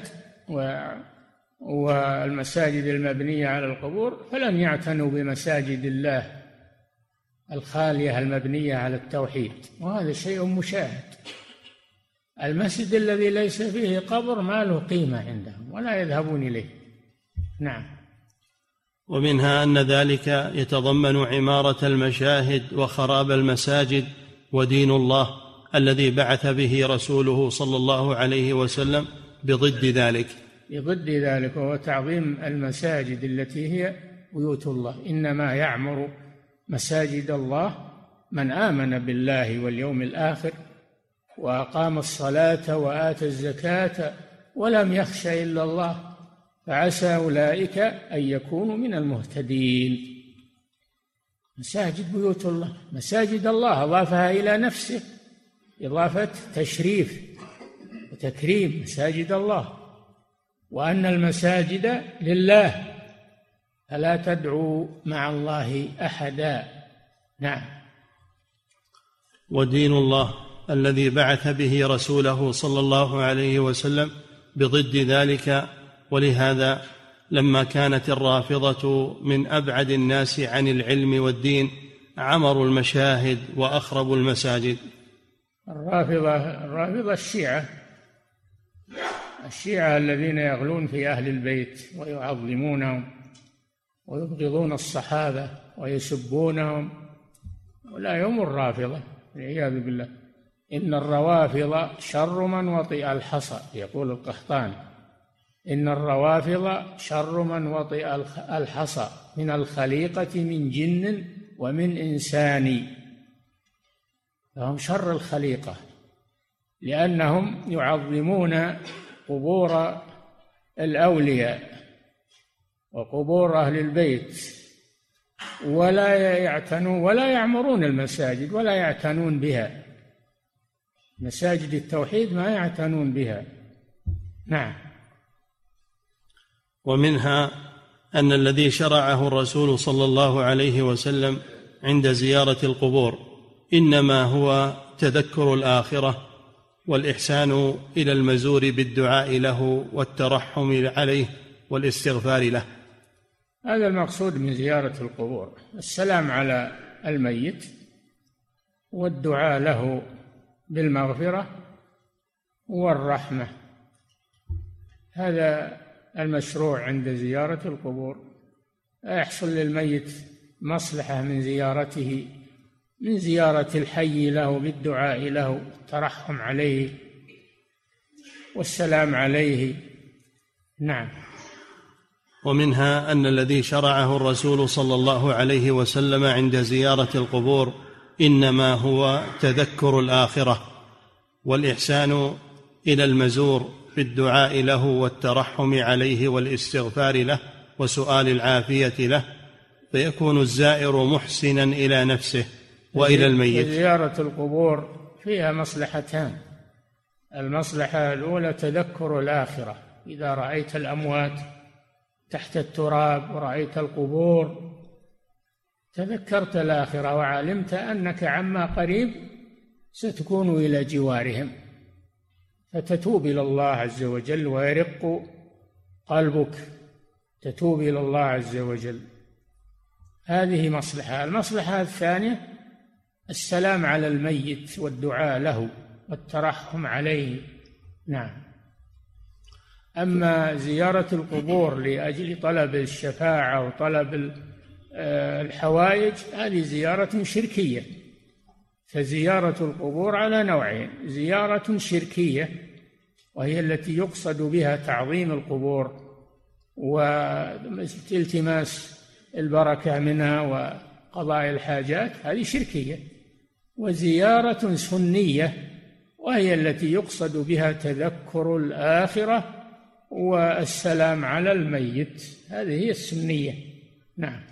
والمساجد المبنية على القبور فلن يعتنوا بمساجد الله الخالية المبنية على التوحيد، وهذا شيء مشاهد. المسجد الذي ليس فيه قبر ما له قيمة عندهم ولا يذهبون إليه. نعم. ومنها أن ذلك يتضمن عمارة المشاهد وخراب المساجد ودين الله الذي بعث به رسوله صلى الله عليه وسلم بضد ذلك، وهو تعظيم المساجد التي هي بيوت الله. إنما يعمر مساجد الله من آمن بالله واليوم الآخر وأقام الصلاة وآتى الزكاة ولم يخش إلا الله، فعسى أولئك أن يكونوا من المهتدين. مساجد بيوت الله، مساجد الله أضافها إلى نفسه إضافة تشريف وتكريم، مساجد الله، وأن المساجد لله فلا تدعوا مع الله أحدا. نعم. ودين الله الذي بعث به رسوله صلى الله عليه وسلم بضد ذلك. ولهذا لما كانت الرافضة من أبعد الناس عن العلم والدين عمروا المشاهد وأخربوا المساجد. الرافضة الشيعة الشيعة الذين يغلون في أهل البيت ويعظمونهم ويبغضون الصحابة ويسبونهم، ولا هم الرافضة والعياذ بالله. إن الروافض شر من وطئ الحصى، يقول القحطاني: إن الروافض شر من وطئ الحصى من الخليقة من جن ومن إنسان. فهم شر الخليقة لأنهم يعظمون قبور الأولياء وقبور أهل البيت، ولا يعتنون ولا يعمرون المساجد ولا يعتنون بها، مساجد التوحيد ما يعتنون بها. نعم. ومنها أن الذي شرعه الرسول صلى الله عليه وسلم عند زيارة القبور إنما هو تذكر الآخرة والإحسان إلى المزور بالدعاء له والترحم عليه والاستغفار له. هذا المقصود من زيارة القبور: السلام على الميت والدعاء له بالمغفرة والرحمة. هذا المشروع عند زيارة القبور. يحصل للميت مصلحة من زيارته، من زيارة الحي له بالدعاء له الترحم عليه والسلام عليه. نعم. ومنها أن الذي شرعه الرسول صلى الله عليه وسلم عند زيارة القبور إنما هو تذكر الآخرة والإحسان إلى المزور بالدعاء له والترحم عليه والاستغفار له وسؤال العافية له، فيكون الزائر محسنا إلى نفسه وإلى الميت. زيارة القبور فيها مصلحتان: المصلحة الأولى تذكر الآخرة، إذا رأيت الأموات تحت التراب ورأيت القبور تذكرت الآخرة وعلمت أنك عما قريب ستكون إلى جوارهم، فتتوب إلى الله عز وجل ويرق قلبك، تتوب إلى الله عز وجل. هذه مصلحة. المصلحة الثانية السلام على الميت والدعاء له والترحم عليه. نعم. أما زيارة القبور لأجل طلب الشفاعة وطلب الحوائج هذه زيارة شركية. فزيارة القبور على نوعين: زيارة شركية وهي التي يقصد بها تعظيم القبور والتماس البركة منها وقضاء الحاجات، هذه شركية. وزيارة سنية وهي التي يقصد بها تذكر الآخرة والسلام على الميت، هذه هي السنية. نعم.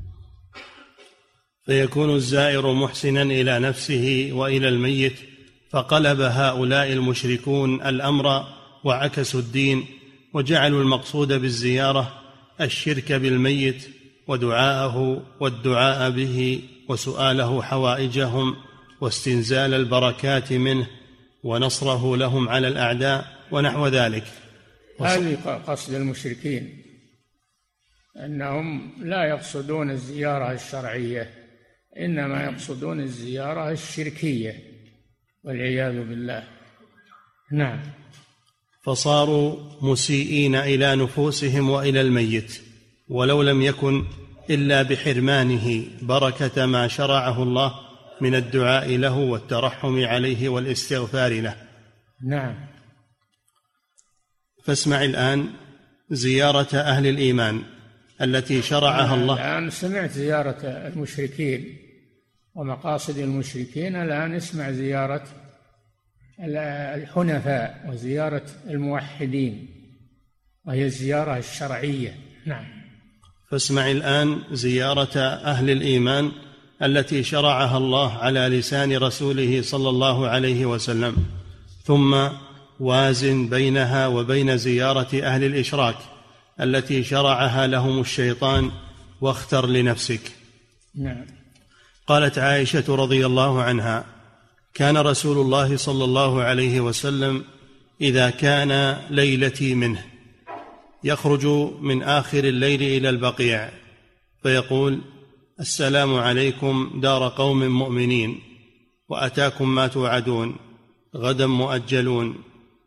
فيكون الزائر محسنا إلى نفسه وإلى الميت، فقلب هؤلاء المشركون الأمر وعكسوا الدين وجعلوا المقصود بالزيارة الشرك بالميت ودعاءه والدعاء به وسؤاله حوائجهم واستنزال البركات منه ونصره لهم على الأعداء ونحو ذلك. هذه قصد المشركين، أنهم لا يقصدون الزيارة الشرعية، إنما يقصدون الزيارة الشركية والعياذ بالله. نعم. فصاروا مسيئين إلى نفوسهم وإلى الميت، ولو لم يكن إلا بحرمانه بركة ما شرعه الله من الدعاء له والترحم عليه والاستغفار له. نعم. فاسمع الآن زيارة أهل الإيمان التي شرعها الله. الآن سمعت زيارة المشركين ومقاصد المشركين، الآن اسمع زيارة الحنفاء وزيارة الموحدين وهي الزيارة الشرعية. نعم. فاسمع الآن زيارة أهل الإيمان التي شرعها الله على لسان رسوله صلى الله عليه وسلم، ثم وازن بينها وبين زيارة أهل الإشراك التي شرعها لهم الشيطان واختر لنفسك. نعم. قالت عائشة رضي الله عنها: كان رسول الله صلى الله عليه وسلم إذا كان ليلتي منه يخرج من آخر الليل إلى البقيع فيقول: السلام عليكم دار قوم مؤمنين، وأتاكم ما توعدون، غدا مؤجلون،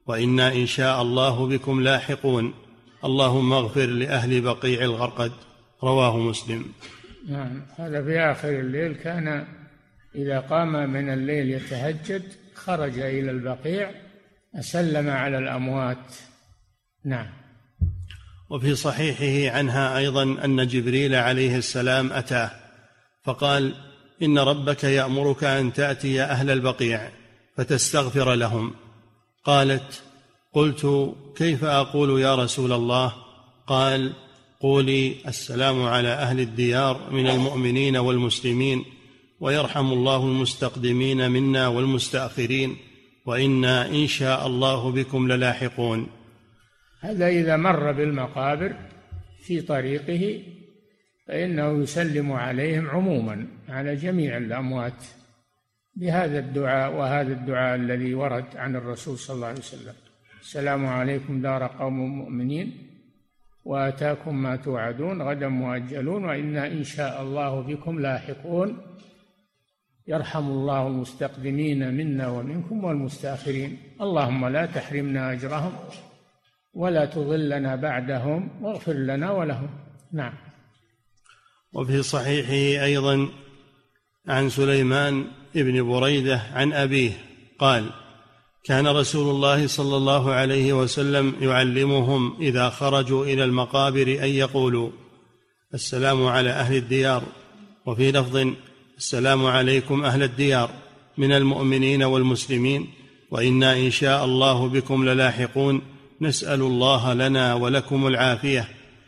وإنا إن شاء الله بكم لاحقون، اللهم اغفر لأهل بقيع الغرقد. رواه مسلم. نعم، هذا في آخر الليل، كان إذا قام من الليل يتهجد خرج إلى البقيع أسلم على الأموات. نعم. وفي صحيحه عنها أيضا أن جبريل عليه السلام أتاه فقال: إن ربك يأمرك أن تأتي أهل البقيع فتستغفر لهم. قالت: قلت: كيف أقول يا رسول الله؟ قال: قولي: السلام على أهل الديار من المؤمنين والمسلمين، ويرحم الله المستقدمين منا والمستأخرين، وإنا إن شاء الله بكم للاحقون. هذا إذا مر بالمقابر في طريقه فإنه يسلم عليهم عموما على جميع الأموات بهذا الدعاء، وهذا الدعاء الذي ورد عن الرسول صلى الله عليه وسلم: السلام عليكم دار قوم مؤمنين وآتاكم ما توعدون غدا مؤجلون وإنا إن شاء الله بكم لاحقون، يرحم الله المستقدمين منا ومنكم والمستأخرين، اللهم لا تحرمنا أجرهم ولا تضلنا بعدهم واغفر لنا ولهم. نعم. وفي صحيحه أيضا عن سليمان ابن بريدة عن أبيه قال: كان رسول الله صلى الله عليه وسلم يعلمهم إذا خرجوا إلى المقابر أن يقولوا: السلام على أهل الديار، وفي لفظ: السلام عليكم أهل الديار من المؤمنين والمسلمين، وإنا إن شاء الله بكم للاحقون، نسأل الله لنا ولكم العافية.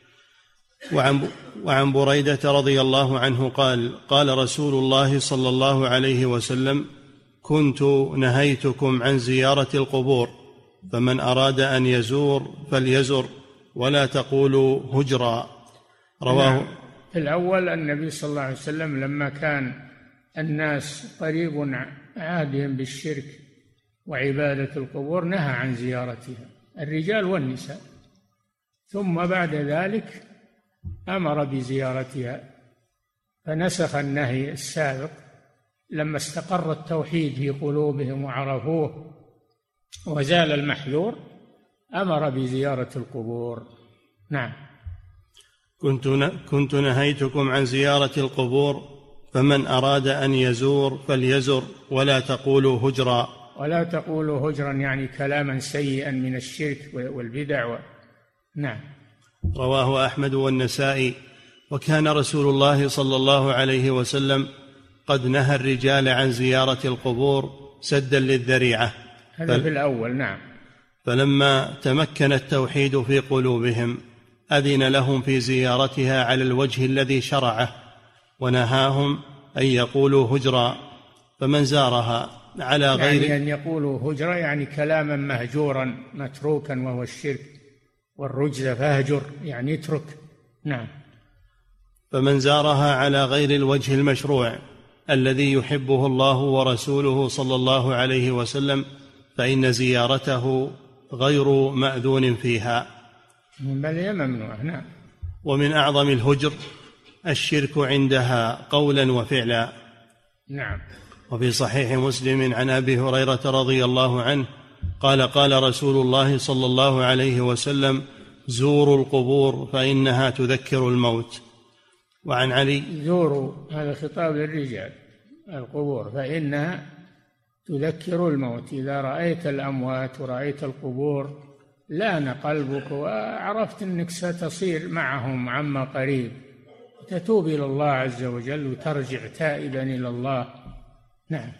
وعن بريدة رضي الله عنه قال: قال رسول الله صلى الله عليه وسلم: كنت نهيتكم عن زيارة القبور، فمن أراد أن يزور فليزر ولا تقولوا هجرا. رواه. في الأول النبي صلى الله عليه وسلم لما كان الناس قريب عادهم بالشرك وعبادة القبور نهى عن زيارتها الرجال والنساء، ثم بعد ذلك أمر بزيارتها، فنسخ النهي السابق لما استقر التوحيد في قلوبهم وعرفوه وزال المحذور، أمر بزيارة القبور. نعم. كنت نهيتكم عن زيارة القبور، فمن أراد أن يزور فليزر ولا تقولوا هجرا. ولا تقولوا هجرا يعني كلاما سيئا من الشرك والبدع نعم. رواه أحمد والنسائي. وكان رسول الله صلى الله عليه وسلم قد نهى الرجال عن زيارة القبور سدا للذريعة. هذا في الأول. نعم. فلما تمكن التوحيد في قلوبهم أذن لهم في زيارتها على الوجه الذي شرعه، ونهاهم أن يقولوا هجرا، فمن زارها على غير يعني أن يقولوا هجرا يعني كلاما مهجورا متروكا وهو الشرك والرجز، فاهجر يعني اترك. نعم. فمن زارها على غير الوجه المشروع الذي يحبه الله ورسوله صلى الله عليه وسلم فإن زيارته غير مأذون فيها، بل هي ممنوعة. نعم. ومن أعظم الهجر الشرك عندها قولا وفعلا. نعم. وفي صحيح مسلم عن أبي هريرة رضي الله عنه قال: قال رسول الله صلى الله عليه وسلم: زوروا القبور فإنها تذكر الموت. وعن علي: زوروا، هذا خطاب للرجال، القبور فإنها تذكر الموت. إذا رأيت الأموات ورأيت القبور لان قلبك وعرفت أنك ستصير معهم عما قريب، تتوب إلى الله عز وجل وترجع تائبا إلى الله. نعم.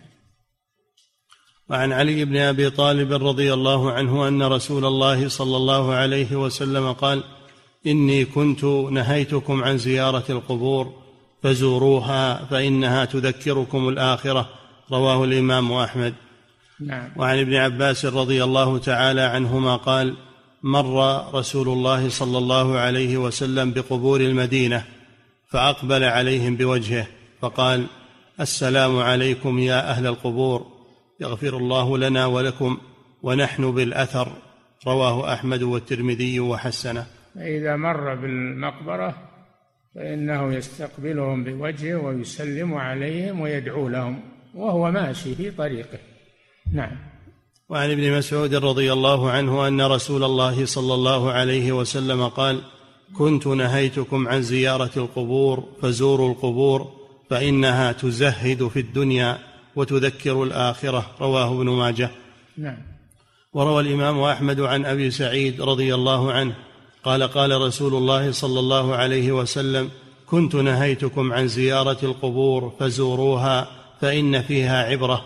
وعن علي بن أبي طالب رضي الله عنه أن رسول الله صلى الله عليه وسلم قال: إني كنت نهيتكم عن زيارة القبور فزوروها فإنها تذكركم الآخرة. رواه الإمام أحمد. نعم. وعن ابن عباس رضي الله تعالى عنهما قال: مر رسول الله صلى الله عليه وسلم بقبور المدينة فأقبل عليهم بوجهه فقال: السلام عليكم يا أهل القبور، يغفر الله لنا ولكم ونحن بالأثر. رواه أحمد والترمذي وحسنه. إذا مر بالمقبرة فإنه يستقبلهم بوجهه ويسلم عليهم ويدعو لهم وهو ماشي في طريقه. نعم. وعن ابن مسعود رضي الله عنه أن رسول الله صلى الله عليه وسلم قال: كنت نهيتكم عن زيارة القبور فزوروا القبور فإنها تزهد في الدنيا وتذكر الآخرة. رواه ابن ماجه. نعم. وروى الإمام أحمد عن أبي سعيد رضي الله عنه قال: قال رسول الله صلى الله عليه وسلم: كنت نهيتكم عن زيارة القبور فزوروها فإن فيها عبرة.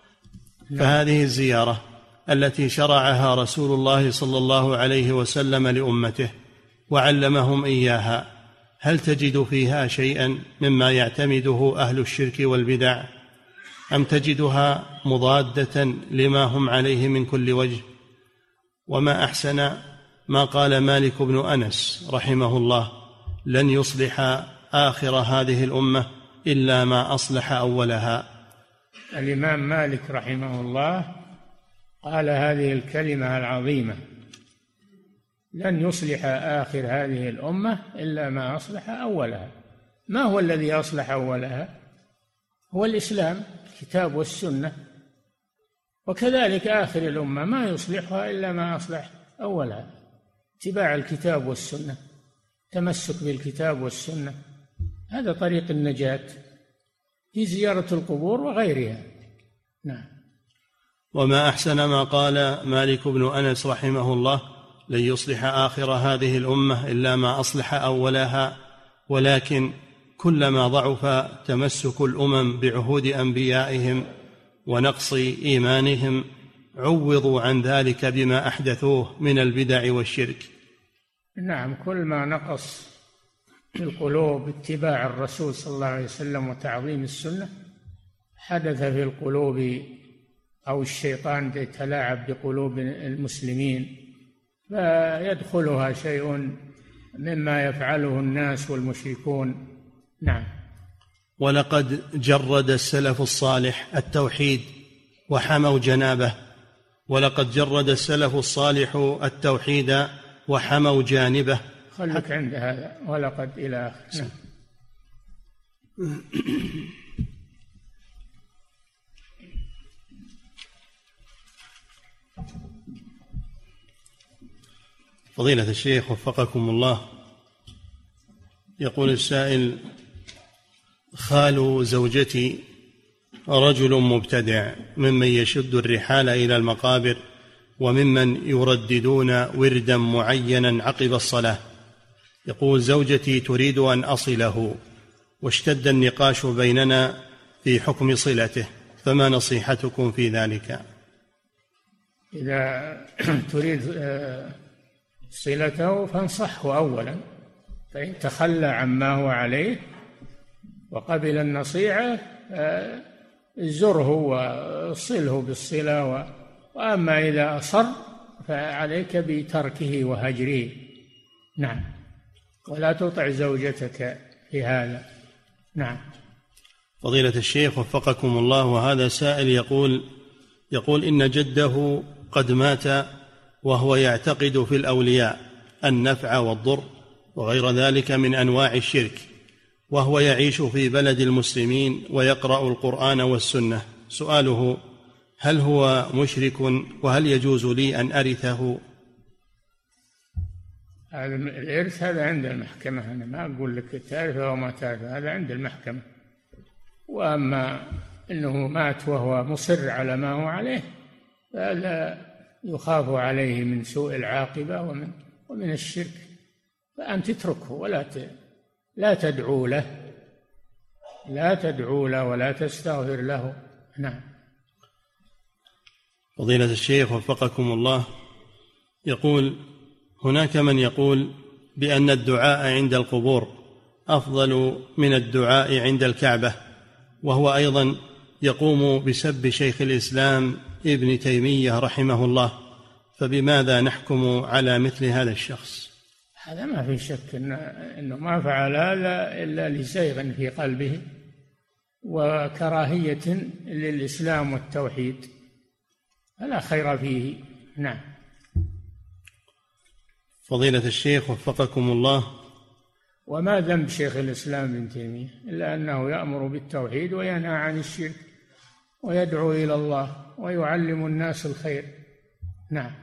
فهذه الزيارة التي شرعها رسول الله صلى الله عليه وسلم لأمته وعلمهم إياها، هل تجد فيها شيئا مما يعتمده أهل الشرك والبدع، أم تجدها مضادة لما هم عليه من كل وجه؟ وما أحسن ما قال مالك بن أنس رحمه الله: لن يصلح آخر هذه الأمة إلا ما أصلح أولها. الإمام مالك رحمه الله قال هذه الكلمة العظيمة: لن يصلح آخر هذه الأمة إلا ما أصلح أولها. ما هو الذي أصلح أولها؟ هو الإسلام، الكتاب والسنة. وكذلك آخر الأمة ما يصلحها إلا ما أصلح أولها، اتباع الكتاب والسنة، تمسك بالكتاب والسنة، هذا طريق النجاة في زيارة القبور وغيرها. نعم. وما أحسن ما قال مالك بن أنس رحمه الله: لن يصلح آخر هذه الأمة إلا ما أصلح أولها، ولكن كلما ضعف تمسك الأمم بعهود أنبيائهم ونقص إيمانهم عوضوا عن ذلك بما أحدثوه من البدع والشرك. نعم، كل ما نقص في القلوب اتباع الرسول صلى الله عليه وسلم وتعظيم السنة حدث في القلوب، أو الشيطان يتلاعب بقلوب المسلمين فيدخلها شيء مما يفعله الناس والمشركون. نعم. ولقد جرد السلف الصالح التوحيد وحموا جنابه، ولقد جرد السلف الصالح التوحيد وحموا جانبه. خلك عند هذا ولقد إلى آخر. فضيلة الشيخ وفقكم الله، يقول السائل: خال زوجتي رجل مبتدع ممن يشد الرحال إلى المقابر وممن يرددون وردا معينا عقب الصلاة. يقول: زوجتي تريد أن أصله واشتد النقاش بيننا في حكم صلته، فما نصيحتكم في ذلك؟ إذا تريد صلته فانصحه أولا، فإن تخلى عما هو عليه وقبل النصيحة زره وصله بالصلة، وأما إذا أصر فعليك بتركه وهجره. نعم. ولا تطع زوجتك في هذا. نعم. فضيلة الشيخ وفقكم الله، وهذا سائل يقول إن جده قد مات وهو يعتقد في الأولياء النفع والضر وغير ذلك من أنواع الشرك، وهو يعيش في بلد المسلمين ويقرأ القرآن والسنة. سؤاله: هل هو مشرك، وهل يجوز لي أن أرثه؟ هذا الإرث هذا عند المحكمة، أنا ما أقول لك تعرفه أو ما تعرفه، هذا عند المحكمة. وأما أنه مات وهو مصر على ما هو عليه فلا يخاف عليه من سوء العاقبة ومن الشرك، فأنت تتركه لا تدعو له ولا تستغفر له. نعم. فضيلة الشيخ وفقكم الله، يقول: هناك من يقول بأن الدعاء عند القبور أفضل من الدعاء عند الكعبة، وهو أيضا يقوم بسب شيخ الإسلام ابن تيمية رحمه الله، فبماذا نحكم على مثل هذا الشخص؟ هذا ما في شك أنه ما فعل هذا إلا لزيغ في قلبه وكراهية للإسلام والتوحيد، فلا خير فيه. نعم. فضيلة الشيخ وفقكم الله، وما ذنب شيخ الإسلام ابن تيمية إلا أنه يأمر بالتوحيد وينهى عن الشرك، ويدعو إلى الله ويعلم الناس الخير. نعم.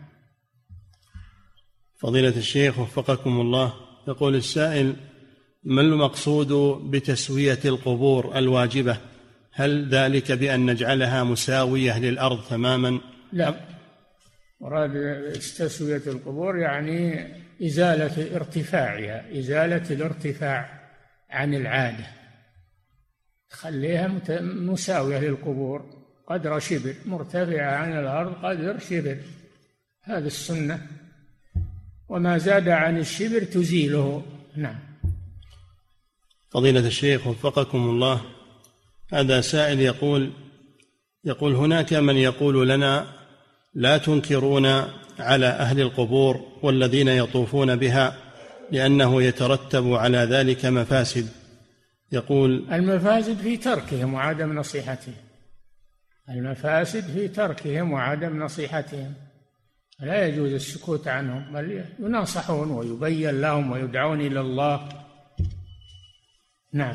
فضيلة الشيخ وفقكم الله، يقول السائل: ما المقصود بتسوية القبور الواجبة؟ هل ذلك بأن نجعلها مساوية للأرض تماما؟ لا، مراد تسوية القبور يعني إزالة ارتفاعها، إزالة الارتفاع عن العادة، خليها مساوية للقبور، قدر شبر، مرتفعة عن الأرض قدر شبر، هذا السنة، وما زاد عن الشبر تزيله. نعم. فضيلة الشيخ وفقكم الله، هذا سائل يقول هناك من يقول لنا: لا تنكرون على أهل القبور والذين يطوفون بها لأنه يترتب على ذلك مفاسد. يقول: المفاسد في تركهم وعدم نصيحتهم، المفاسد في تركهم وعدم نصيحتهم، لا يجوز السكوت عنهم، بل يناصحون ويبين لهم ويدعون إلى الله. نعم.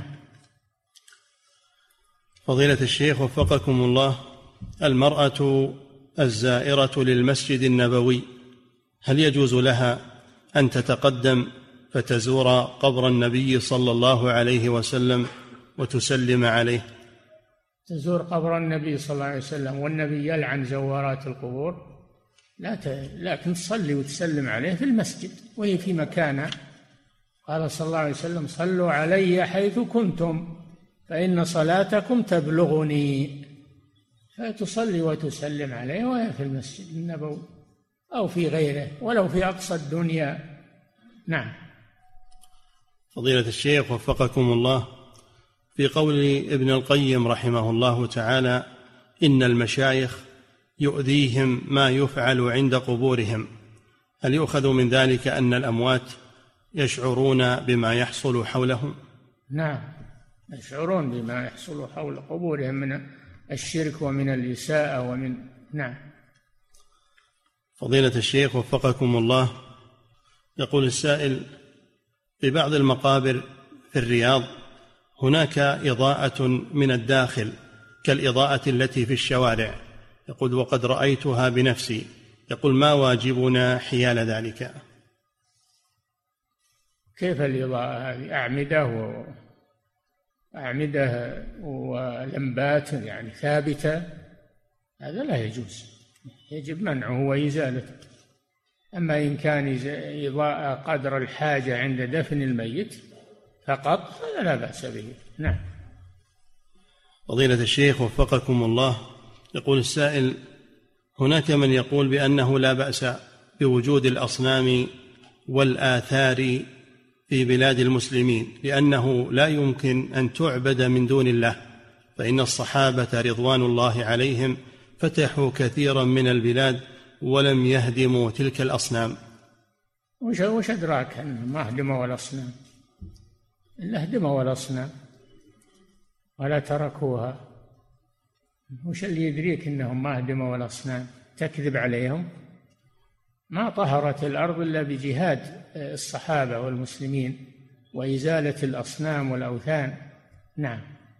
فضيلة الشيخ وفقكم الله، المرأة الزائرة للمسجد النبوي هل يجوز لها أن تتقدم فتزور قبر النبي صلى الله عليه وسلم وتسلم عليه؟ تزور قبر النبي صلى الله عليه وسلم والنبي يلعن زوارات القبور، لكن تصلي وتسلم عليه في المسجد وهي في مكانها. قال صلى الله عليه وسلم: صلوا علي حيث كنتم فإن صلاتكم تبلغني، فتصلي وتسلم عليه وهي في المسجد النبوي أو في غيره ولو في أقصى الدنيا. نعم. فضيلة الشيخ وفقكم الله، في قول ابن القيم رحمه الله تعالى: إن المشايخ يؤذيهم ما يفعل عند قبورهم، هل يؤخذ من ذلك أن الأموات يشعرون بما يحصل حولهم؟ نعم، يشعرون بما يحصل حول قبورهم من الشرك ومن الإساءة ومن. نعم. فضيلة الشيخ وفقكم الله، يقول السائل: في بعض المقابر في الرياض هناك إضاءة من الداخل كالإضاءة التي في الشوارع، يقول: وقد رأيتها بنفسي، يقول: ما واجبنا حيال ذلك؟ كيف الإضاءة هذه؟ أعمدة ولمبات يعني ثابتة، هذا لا يجوز، يجب منعه وإزالته. أما إن كان إضاءة قدر الحاجة عند دفن الميت فقط هذا لا بأس به. نعم. فضيلة الشيخ وفقكم الله، يقول السائل: هناك من يقول بأنه لا بأس بوجود الأصنام والآثار في بلاد المسلمين لأنه لا يمكن أن تعبد من دون الله، فإن الصحابة رضوان الله عليهم فتحوا كثيرا من البلاد ولم يهدموا تلك الأصنام. وش أدراك أنهم ما هدموا الأصنام؟ إلا هدموا الأصنام ولا تركوها. وش اللي يدريك أنهم ما هدموا الأصنام؟ تكذب عليهم. ما طهرت الأرض إلا بجهاد الصحابة والمسلمين وإزالة الأصنام والأوثان. نعم.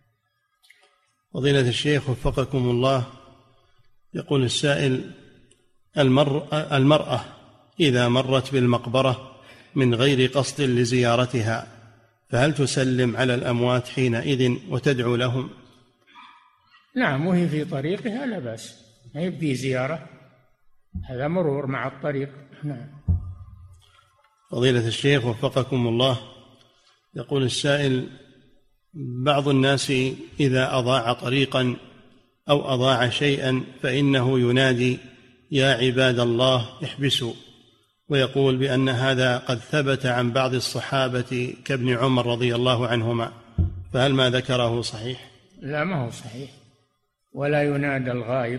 فضيلة الشيخ وفقكم الله، يقول السائل: المرأة إذا مرت بالمقبرة من غير قصد لزيارتها فهل تسلم على الأموات حينئذ وتدعو لهم؟ نعم، وهي في طريقها لا بأس، ما يبدي زيارة، هذا مرور مع الطريق. نعم. فضيلة الشيخ وفقكم الله، يقول السائل: بعض الناس إذا أضاع طريقا أو أضاع شيئا فإنه ينادي: يا عباد الله احبسوا، ويقول بأن هذا قد ثبت عن بعض الصحابة كابن عمر رضي الله عنهما، فهل ما ذكره صحيح؟ لا، ما هو صحيح، ولا ينادى الغائب،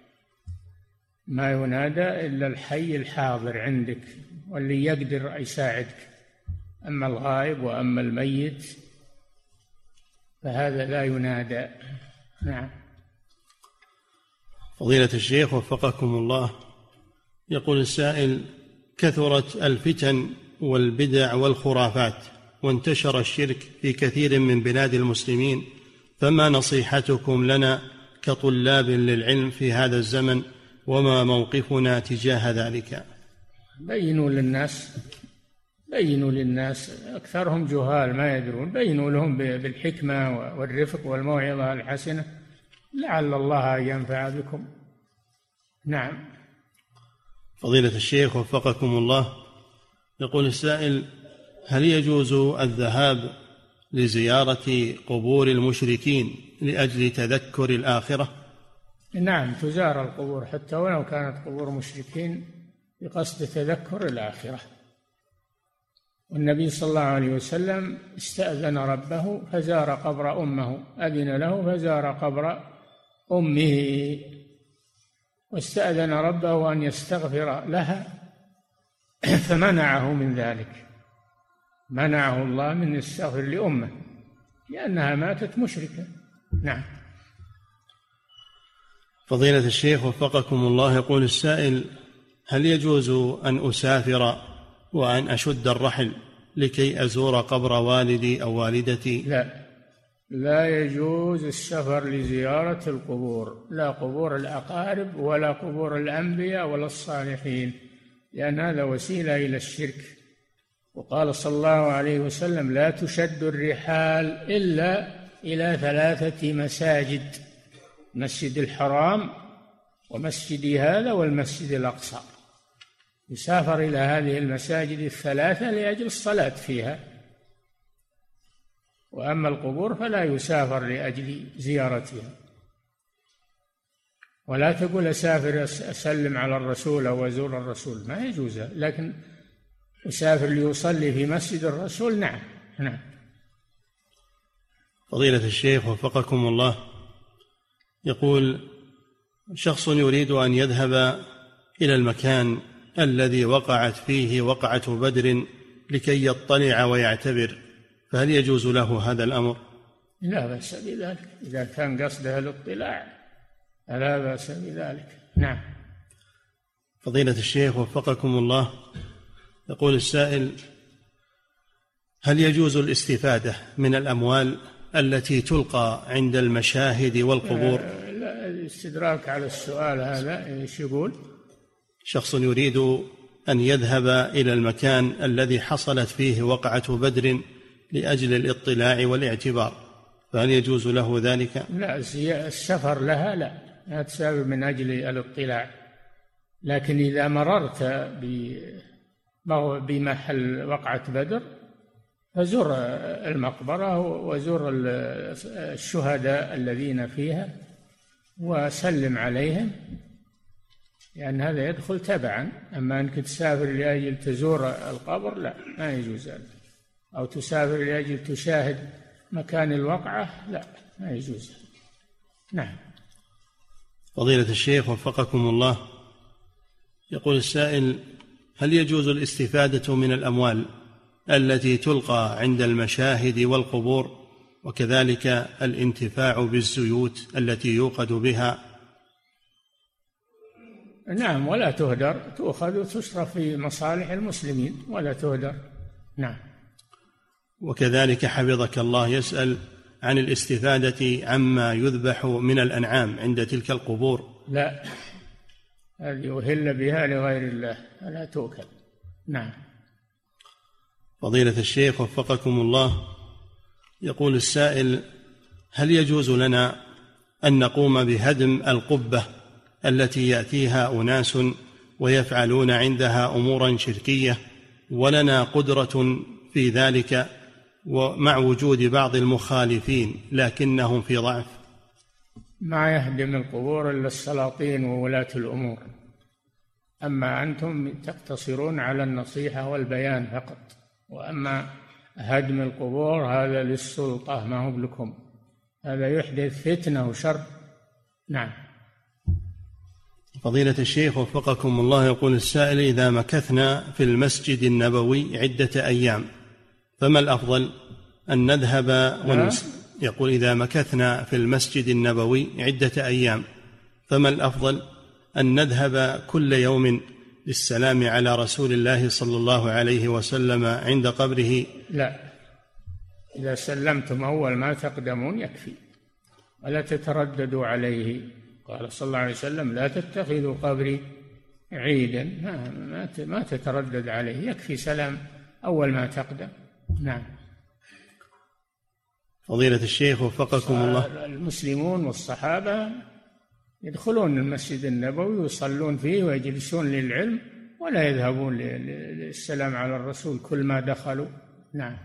ما ينادى إلا الحي الحاضر عندك واللي يقدر يساعدك، أما الغائب وأما الميت فهذا لا ينادى. نعم. فضيلة الشيخ وفقكم الله، يقول السائل: كثرت الفتن والبدع والخرافات وانتشر الشرك في كثير من بلاد المسلمين، فما نصيحتكم لنا كطلاب للعلم في هذا الزمن، وما موقفنا تجاه ذلك؟ بينوا للناس، أكثرهم جهال ما يدرون، بينوا لهم بالحكمة والرفق والموعظة الحسنة لعل الله أن ينفع بكم. نعم. فضيلة الشيخ وفقكم الله، يقول السائل: هل يجوز الذهاب لزيارة قبور المشركين لأجل تذكر الآخرة؟ نعم، تزار القبور حتى ولو كانت قبور مشركين بقصد تذكر الآخرة. والنبي صلى الله عليه وسلم استأذن ربه فزار قبر أمه، أذن له فزار قبر أمه، واستأذن ربه أن يستغفر لها فمنعه من ذلك، منعه الله من يستغفر لأمه لأنها ماتت مشركة. نعم. فضيلة الشيخ وفقكم الله، يقول السائل: هل يجوز أن أسافر وأن أشد الرحل لكي أزور قبر والدي أو والدتي؟ لا يجوز السفر لزيارة القبور، لا قبور الأقارب ولا قبور الأنبياء ولا الصالحين، لأن هذا وسيلة إلى الشرك. وقال صلى الله عليه وسلم: لا تشد الرحال إلا إلى 3 مساجد: المسجد الحرام ومسجدي هذا والمسجد الأقصى. يسافر إلى هذه المساجد 3 لأجل الصلاة فيها، وأما القبور فلا يسافر لأجل زيارتها. ولا تقول أسافر أسلم على الرسول أو أزور الرسول، ما يجوز، لكن أسافر ليصلي في مسجد الرسول نعم. فضيلة الشيخ وفقكم الله، يقول: شخص يريد أن يذهب إلى المكان الذي وقعت فيه وقعة بدر لكي يطلع ويعتبر، فهل يجوز له هذا الأمر؟ لا بأس بذلك، إذا كان قصده الاطلاع لا بأس بذلك. نعم. فضيلة الشيخ وفقكم الله، يقول السائل: هل يجوز الاستفادة من الأموال التي تلقى عند المشاهد والقبور؟ لا، الاستدراك على السؤال هذا ايش يقول؟ شخص يريد أن يذهب إلى المكان الذي حصلت فيه وقعة بدر لأجل الاطلاع والاعتبار، فهل يجوز له ذلك؟ لا، السفر لها لا تسافر من أجل الاطلاع، لكن إذا مررت بمحل وقعة بدر فزر المقبرة وزر الشهداء الذين فيها وسلم عليهم، لأن هذا يدخل تبعا. أما أنك تسافر لأجل تزور القبر لا، ما يجوز ذلك، أو تسافر لأجل تشاهد مكان الوقعة لا، ما يجوز. نعم. فضيلة الشيخ وفقكم الله، يقول السائل: هل يجوز الاستفادة من الأموال التي تلقى عند المشاهد والقبور، وكذلك الانتفاع بالزيوت التي يوقد بها؟ نعم، ولا تهدر، تؤخذ وتصرف في مصالح المسلمين ولا تهدر. نعم. وكذلك حفظك الله يسأل عن الاستفادة عما يذبح من الأنعام عند تلك القبور. لا، هذه أهل بها لغير الله، لا تؤكل. نعم. فضيلة الشيخ وفقكم الله، يقول السائل: هل يجوز لنا أن نقوم بهدم القبة التي يأتيها أناس ويفعلون عندها أمورا شركية ولنا قدرة في ذلك ومع وجود بعض المخالفين لكنهم في ضعف؟ ما يهدم القبور إلا السلاطين وولاة الأمور، أما أنتم تقتصرون على النصيحة والبيان فقط، وأما هدم القبور هذا للسلطة ما هو لكم، هذا يحدث فتنة وشر. نعم. فضيلة الشيخ وفقكم الله، يقول السائل: إذا مكثنا في المسجد النبوي عدة أيام فما الأفضل أن نذهب يقول: إذا مكثنا في المسجد النبوي عدة أيام فما الأفضل أن نذهب كل يوم للسلام على رسول الله صلى الله عليه وسلم عند قبره؟ لا، إذا سلمتم أول ما تقدمون يكفي، ولا تترددوا عليه. قال صلى الله عليه وسلم: لا تتخذوا قبري عيدا. ما تتردد عليه، يكفي سلام أول ما تقدم. نعم. فضيلة الشيخ وفقكم الله، المسلمون والصحابة يدخلون المسجد النبوي ويصلون فيه ويجلسون للعلم، ولا يذهبون للسلام على الرسول كل ما دخلوا. نعم.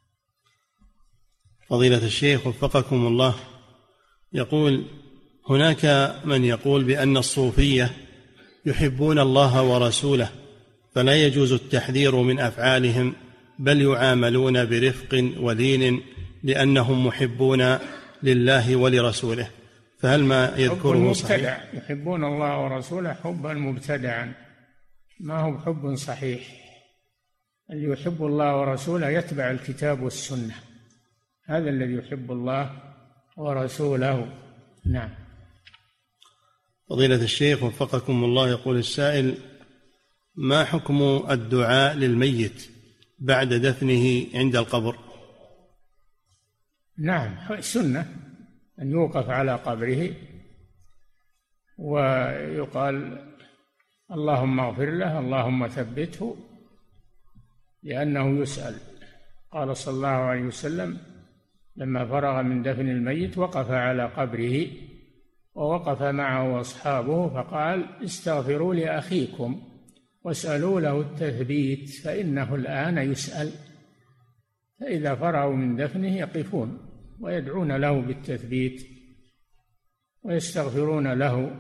فضيلة الشيخ وفقكم الله، يقول: هناك من يقول بأن الصوفية يحبون الله ورسوله، فلا يجوز التحذير من أفعالهم، بل يعاملون برفق ولين لأنهم محبون لله ولرسوله، فهل ما يذكره صحيح؟ يحبون الله ورسوله حبا مبتدعا، ما هو حب صحيح. اللي يحب الله ورسوله يتبع الكتاب والسنة، هذا الذي يحب الله ورسوله. نعم. فضيلة الشيخ وفقكم الله، يقول السائل: ما حكم الدعاء للميت بعد دفنه عند القبر؟ نعم، سنة أن يوقف على قبره ويقال: اللهم اغفر له، اللهم ثبته، لأنه يسأل. قال صلى الله عليه وسلم: لما فرغ من دفن الميت وقف على قبره ووقف معه أصحابه فقال: استغفروا لأخيكم واسألوا له التثبيت فإنه الآن يسأل. فإذا فرغوا من دفنه يقفون ويدعون له بالتثبيت ويستغفرون له.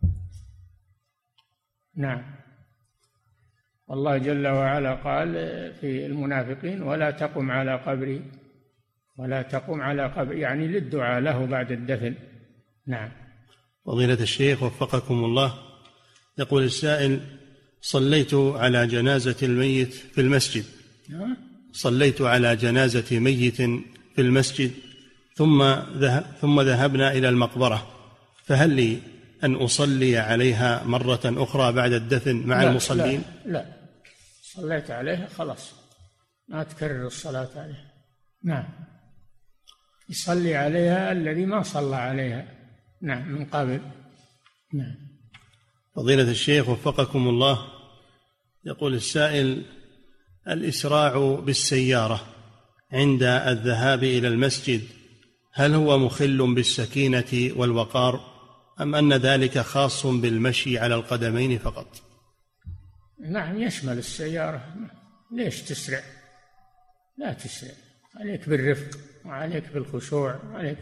نعم. والله جل وعلا قال في المنافقين: ولا تقم على قبري، ولا تقم على قبر، يعني للدعاء له بعد الدفن. نعم. فضيلة الشيخ وفقكم الله، يقول السائل: صليت على جنازة الميت في المسجد، صليت على جنازة ميت في المسجد ثم ذهبنا إلى المقبرة، فهل لي أن أصلي عليها مرة أخرى بعد الدفن مع المصلين؟ لا، صليت عليها خلاص، ما تكرر الصلاة عليها. نعم، يصلي عليها الذي ما صلى عليها. نعم، من قبل. نعم. فضيلة الشيخ وفقكم الله، يقول السائل: الإسراع بالسيارة عند الذهاب إلى المسجد هل هو مخل بالسكينة والوقار، أم أن ذلك خاص بالمشي على القدمين فقط؟ نعم، يشمل السيارة. ليش تسرع؟ لا تسرع، عليك بالرفق وعليك بالخشوع وعليك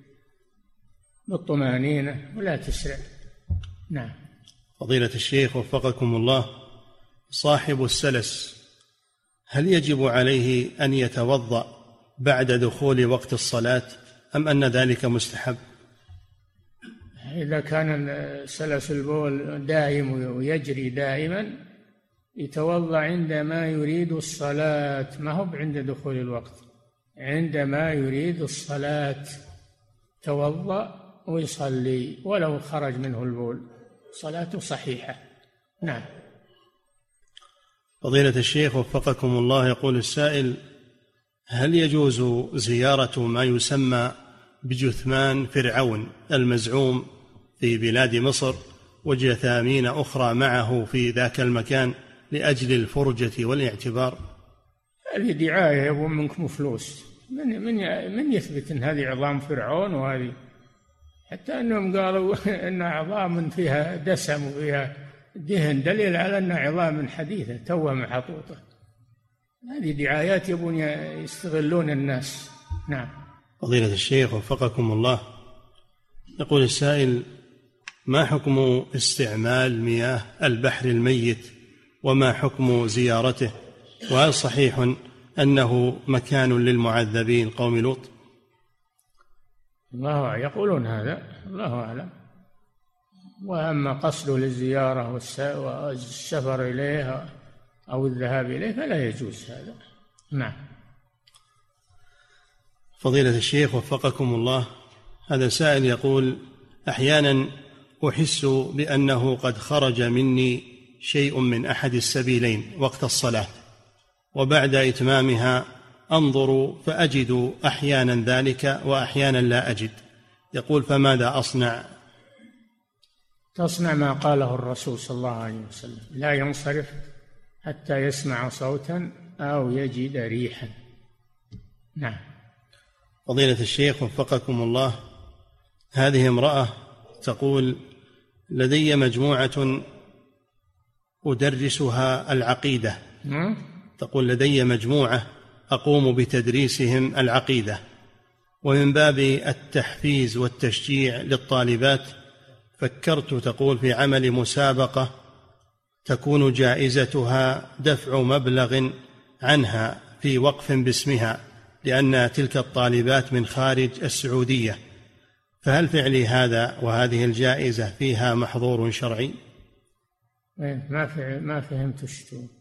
بالطمأنينة ولا تسرع. نعم. فضيلة الشيخ وفقكم الله، صاحب السلس هل يجب عليه أن يتوضأ بعد دخول وقت الصلاة، أم أن ذلك مستحب؟ إذا كان سلس البول دائم ويجري دائما يتوضأ عندما يريد الصلاة، ما هو عند دخول الوقت، عندما يريد الصلاة توضأ ويصلي ولو خرج منه البول، صلاته صحيحة. نعم. فضيلة الشيخ وفقكم الله، يقول السائل: هل يجوز زيارة ما يسمى بجثمان فرعون المزعوم في بلاد مصر وجثامين أخرى معه في ذاك المكان لأجل الفرجة والاعتبار؟ هذه دعاية يبون منكم فلوس. من يثبت أن هذه عظام فرعون؟ وهذه حتى أنهم قالوا أن عظام فيها دسم وفيها دهن، دليل على أن عظام حديثة توها محطوطة. هذه دعايات يبون يستغلون الناس. نعم. فضيلة الشيخ وفقكم الله، يقول السائل: ما حكم استعمال مياه البحر الميت، وما حكم زيارته، وهل صحيح أنه مكان للمعذبين قوم لوط؟ الله يقولون هذا، الله أعلم. وأما قصده للزيارة والسفر إليها أو الذهاب إليه فلا يجوز هذا. نعم. فضيلة الشيخ وفقكم الله، هذا سائل يقول: أحيانا أحس بأنه قد خرج مني شيء من أحد السبيلين وقت الصلاة، وبعد إتمامها أنظر فأجد أحيانا ذلك وأحيانا لا أجد، يقول: فماذا أصنع؟ تصنع ما قاله الرسول صلى الله عليه وسلم: لا ينصرف حتى يسمع صوتا أو يجد ريحا. نعم. فضيلة الشيخ وفقكم الله، هذه امرأة تقول: لدي مجموعة أدرسها العقيدة. تقول: لدي مجموعة أقوم بتدريسهم العقيدة، ومن باب التحفيز والتشجيع للطالبات فكرت، تقول، في عمل مسابقة تكون جائزتها دفع مبلغ عنها في وقف باسمها، لأن تلك الطالبات من خارج السعودية، فهل فعلي هذا وهذه الجائزة فيها محظور شرعي؟ ما فهمت وش تقول.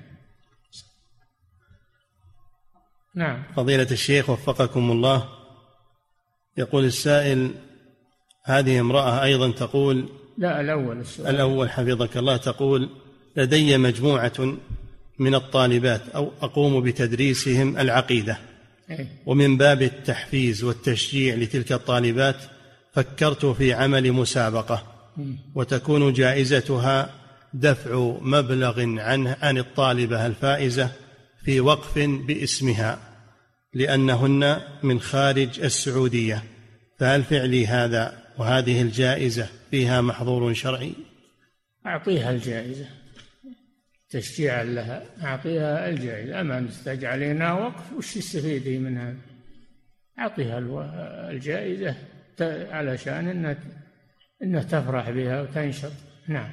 نعم. فضيلة الشيخ وفقكم الله، يقول السائل: هذه امرأة أيضا تقول، لا السؤال الأول حفظك الله، تقول: لدي مجموعة من الطالبات أو أقوم بتدريسهم العقيدة، ومن باب التحفيز والتشجيع لتلك الطالبات فكرت في عمل مسابقة وتكون جائزتها دفع مبلغ عن الطالبة الفائزة في وقف باسمها، لأنهن من خارج السعودية، فهل فعلي هذا وهذه الجائزة فيها محظور شرعي؟ أعطيها الجائزة تشجيعا لها، أعطيها الجائزة، أما تجعلينها وقف وش تستفيدي من هذا؟ أعطيها الجائزة علشان إنها تفرح بها وتنشط. نعم.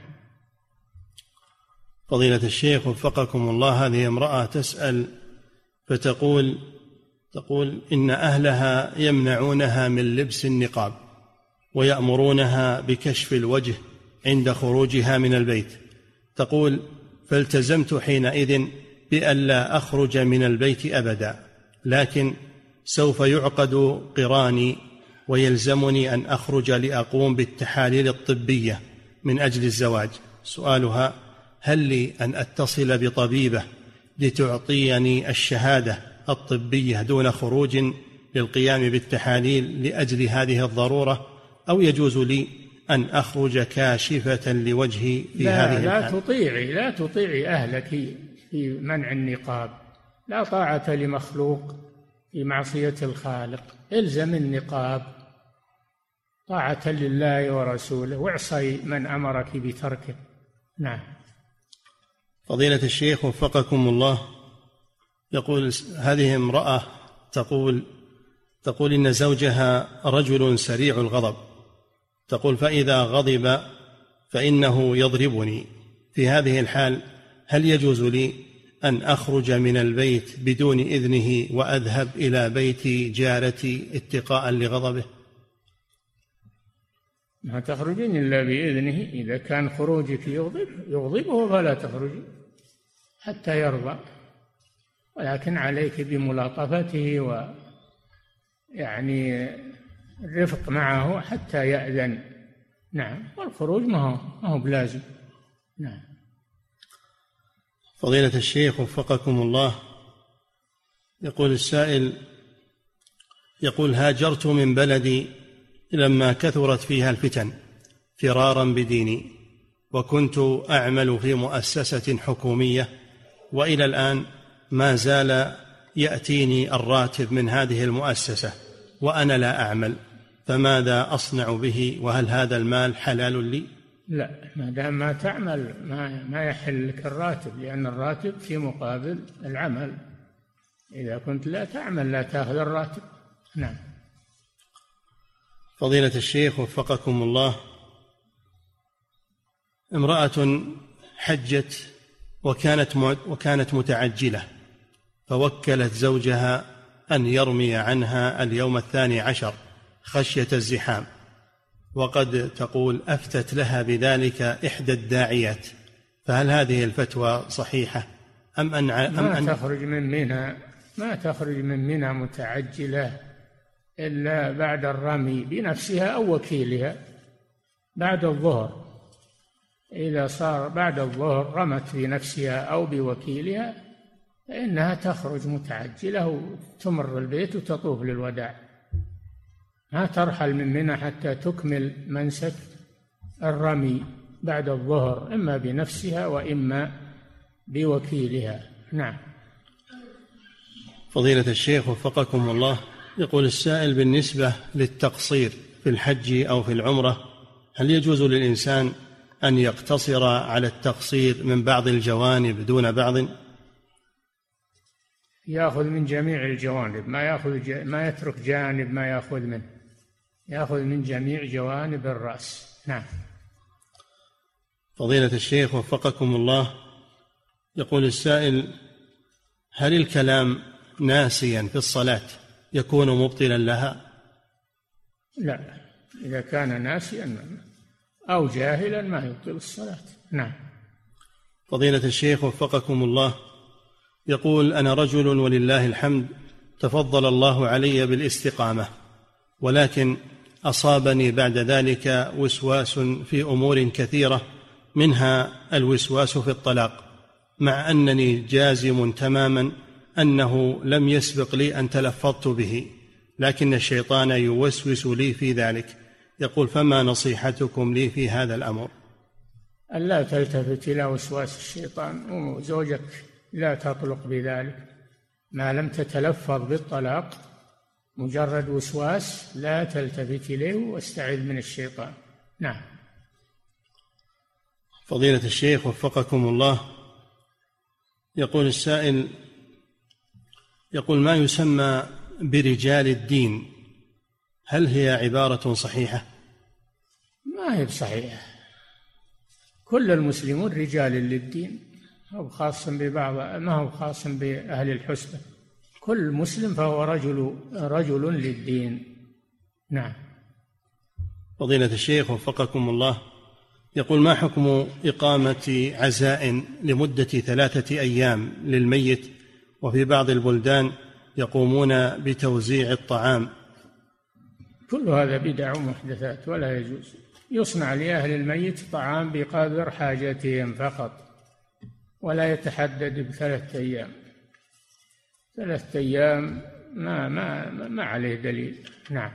فضيلة الشيخ وفقكم الله، هذه امرأة تسأل فتقول إن أهلها يمنعونها من لبس النقاب ويأمرونها بكشف الوجه عند خروجها من البيت. تقول: فالتزمت حينئذ بألا أخرج من البيت أبدا، لكن سوف يعقد قراني ويلزمني أن أخرج لأقوم بالتحاليل الطبية من أجل الزواج. سؤالها: هل لي أن أتصل بطبيبة لتعطيني الشهادة الطبية دون خروج للقيام بالتحاليل لأجل هذه الضرورة، أو يجوز لي أن أخرج كاشفة لوجهي في هذه الحال؟ لا تطيعي أهلك في منع النقاب، لا طاعة لمخلوق في معصية الخالق، إلزم النقاب طاعة لله ورسوله، واعصي من أمرك بتركه. نعم. فضيلة الشيخ وفقكم الله، يقول هذه امرأة تقول إن زوجها رجل سريع الغضب، تقول: فإذا غضب فإنه يضربني، في هذه الحال هل يجوز لي أن أخرج من البيت بدون إذنه وأذهب إلى بيت جارتي اتقاء لغضبه؟ ما تخرجين إلا بإذنه، إذا كان خروجك يغضبه فلا تخرجي حتى يرضى، ولكن عليك بملاطفته ويعني الرفق معه حتى يأذن. نعم. والخروج ما هو بلازم. نعم. فضيلة الشيخ وفقكم الله، يقول السائل: يقول: هاجرت من بلدي لما كثرت فيها الفتن فرارا بديني، وكنت أعمل في مؤسسة حكومية، وإلى الآن ما زال يأتيني الراتب من هذه المؤسسة وأنا لا أعمل، فماذا أصنع به؟ وهل هذا المال حلال لي؟ لا، ما دام ما تعمل ما يحل لك الراتب، لأن الراتب في مقابل العمل. إذا كنت لا تعمل لا تأخذ الراتب. نعم. فضيلة الشيخ وفقكم الله، امرأة حجت وكانت متعجلة، فوكلت زوجها أن يرمي عنها اليوم 12 خشية الزحام، وقد تقول أفتت لها بذلك إحدى الداعيات، فهل هذه الفتوى صحيحة أم أن ما تخرج من منى متعجلة إلا بعد الرمي بنفسها أو وكيلها بعد الظهر. إذا صار بعد الظهر رمت بنفسها أو بوكيلها فإنها تخرج متعجلة وتمر البيت وتطوف للوداع. ما ترحل من منى حتى تكمل منسك الرمي بعد الظهر، إما بنفسها وإما بوكيلها. نعم. فضيلة الشيخ وفقكم الله، يقول السائل: بالنسبة للتقصير في الحج أو في العمرة، هل يجوز للإنسان أن يقتصر على التقصير من بعض الجوانب دون بعض؟ يأخذ من جميع الجوانب، ما يترك جانب ما يأخذ منه، يأخذ من جميع جوانب الرأس. نعم. فضيلة الشيخ وفقكم الله، يقول السائل: هل الكلام ناسيا في الصلاة يكون مبطلا لها؟ لا، إذا كان ناسيا أو جاهلا ما يبطل الصلاة. نعم. فضيلة الشيخ وفقكم الله، يقول: أنا رجل ولله الحمد تفضل الله علي بالاستقامة، ولكن أصابني بعد ذلك وسواس في أمور كثيرة، منها الوسواس في الطلاق، مع أنني جازم تماما أنه لم يسبق لي أن تلفظت به، لكن الشيطان يوسوس لي في ذلك. يقول: فما نصيحتكم لي في هذا الأمر؟ ألا تلتفت إلى وسواس الشيطان، وزوجك لا تطلق بذلك ما لم تتلفظ بالطلاق، مجرد وسواس لا تلتفت إليه واستعذ من الشيطان. نعم. فضيلة الشيخ وفقكم الله، يقول السائل: يقول: ما يسمى برجال الدين، هل هي عبارة صحيحة؟ ما هي صحيحة. كل المسلمون رجال للدين، ما هو خاص ببعض، ما هو خاص بأهل الحسبة. كل مسلم فهو رجل للدين. نعم. فضيلة الشيخ وفقكم الله، يقول: ما حكم إقامة عزاء لمدة 3 أيام للميت، وفي بعض البلدان يقومون بتوزيع الطعام؟ كل هذا بدع ومحدثات ولا يجوز. يصنع لأهل الميت طعام بقدر حاجتهم فقط، ولا يتحدد ب3 أيام. 3 أيام ما عليه دليل. نعم.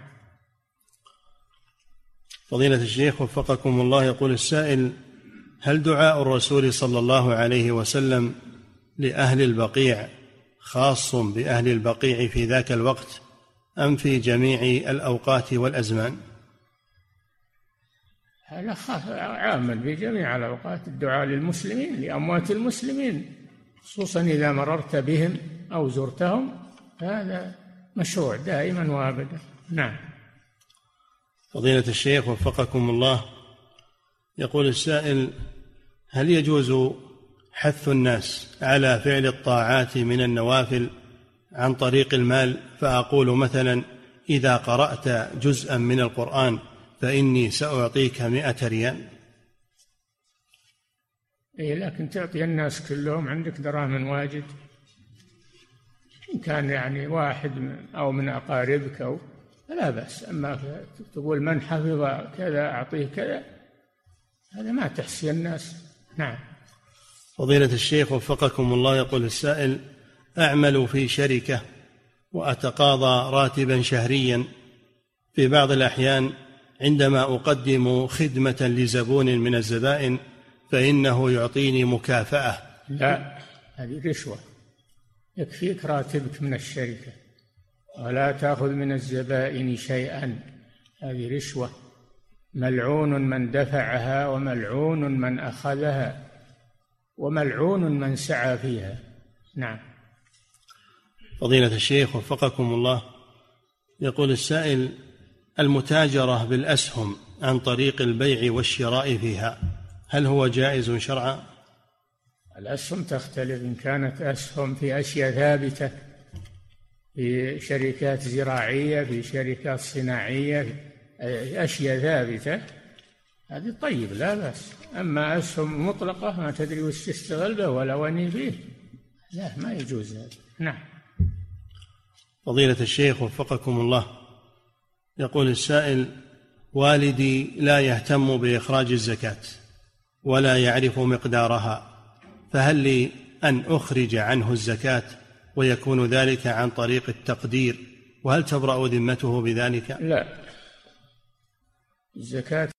فضيلة الشيخ وفقكم الله، يقول السائل: هل دعاء الرسول صلى الله عليه وسلم لأهل البقيع خاص بأهل البقيع في ذاك الوقت، أم في جميع الأوقات والأزمان؟ هذا عاما في جميع الأوقات، الدعاء للمسلمين لأموات المسلمين، خصوصا إذا مررت بهم أو زرتهم، هذا مشروع دائما وابدا. نعم. فضيلة الشيخ وفقكم الله، يقول السائل: هل يجوز حث الناس على فعل الطاعات من النوافل عن طريق المال؟ فأقول مثلا: إذا قرأت جزءا من القرآن فإني سأعطيك 100 ريال. لكن تعطي الناس كلهم، عندك دراهم واجد، إن كان يعني واحد أو من أقاربك أو لا بأس. أما تقول من حفظ كذا أعطيه كذا، هذا ما تحسي الناس. نعم. فضيلة الشيخ وفقكم الله، يقول السائل: أعمل في شركة وأتقاضى راتبا شهريا، في بعض الأحيان عندما أقدم خدمة لزبون من الزبائن فإنه يعطيني مكافأة. لا، هذه رشوة. يكفيك راتبك من الشركة، ولا تأخذ من الزبائن شيئا، هذه رشوة. ملعون من دفعها، وملعون من أخذها، وملعون من سعى فيها. نعم. فضيلة الشيخ وفقكم الله، يقول السائل: المتاجرة بالأسهم عن طريق البيع والشراء فيها، هل هو جائز شرعا؟ الأسهم تختلف، إن كانت أسهم في أشياء ثابتة، في شركات زراعية، في شركات صناعية، أشياء ثابتة، هذه طيب لا بأس. أما أسهم مطلقة ما تدري وش تشتغل به ولا وين فيه، لا، ما يجوز هذا. نعم. فضيلة الشيخ وفقكم الله، يقول السائل: والدي لا يهتم بإخراج الزكاة ولا يعرف مقدارها، فهل لي أن أخرج عنه الزكاة ويكون ذلك عن طريق التقدير، وهل تبرأ ذمته بذلك؟ لا، الزكاة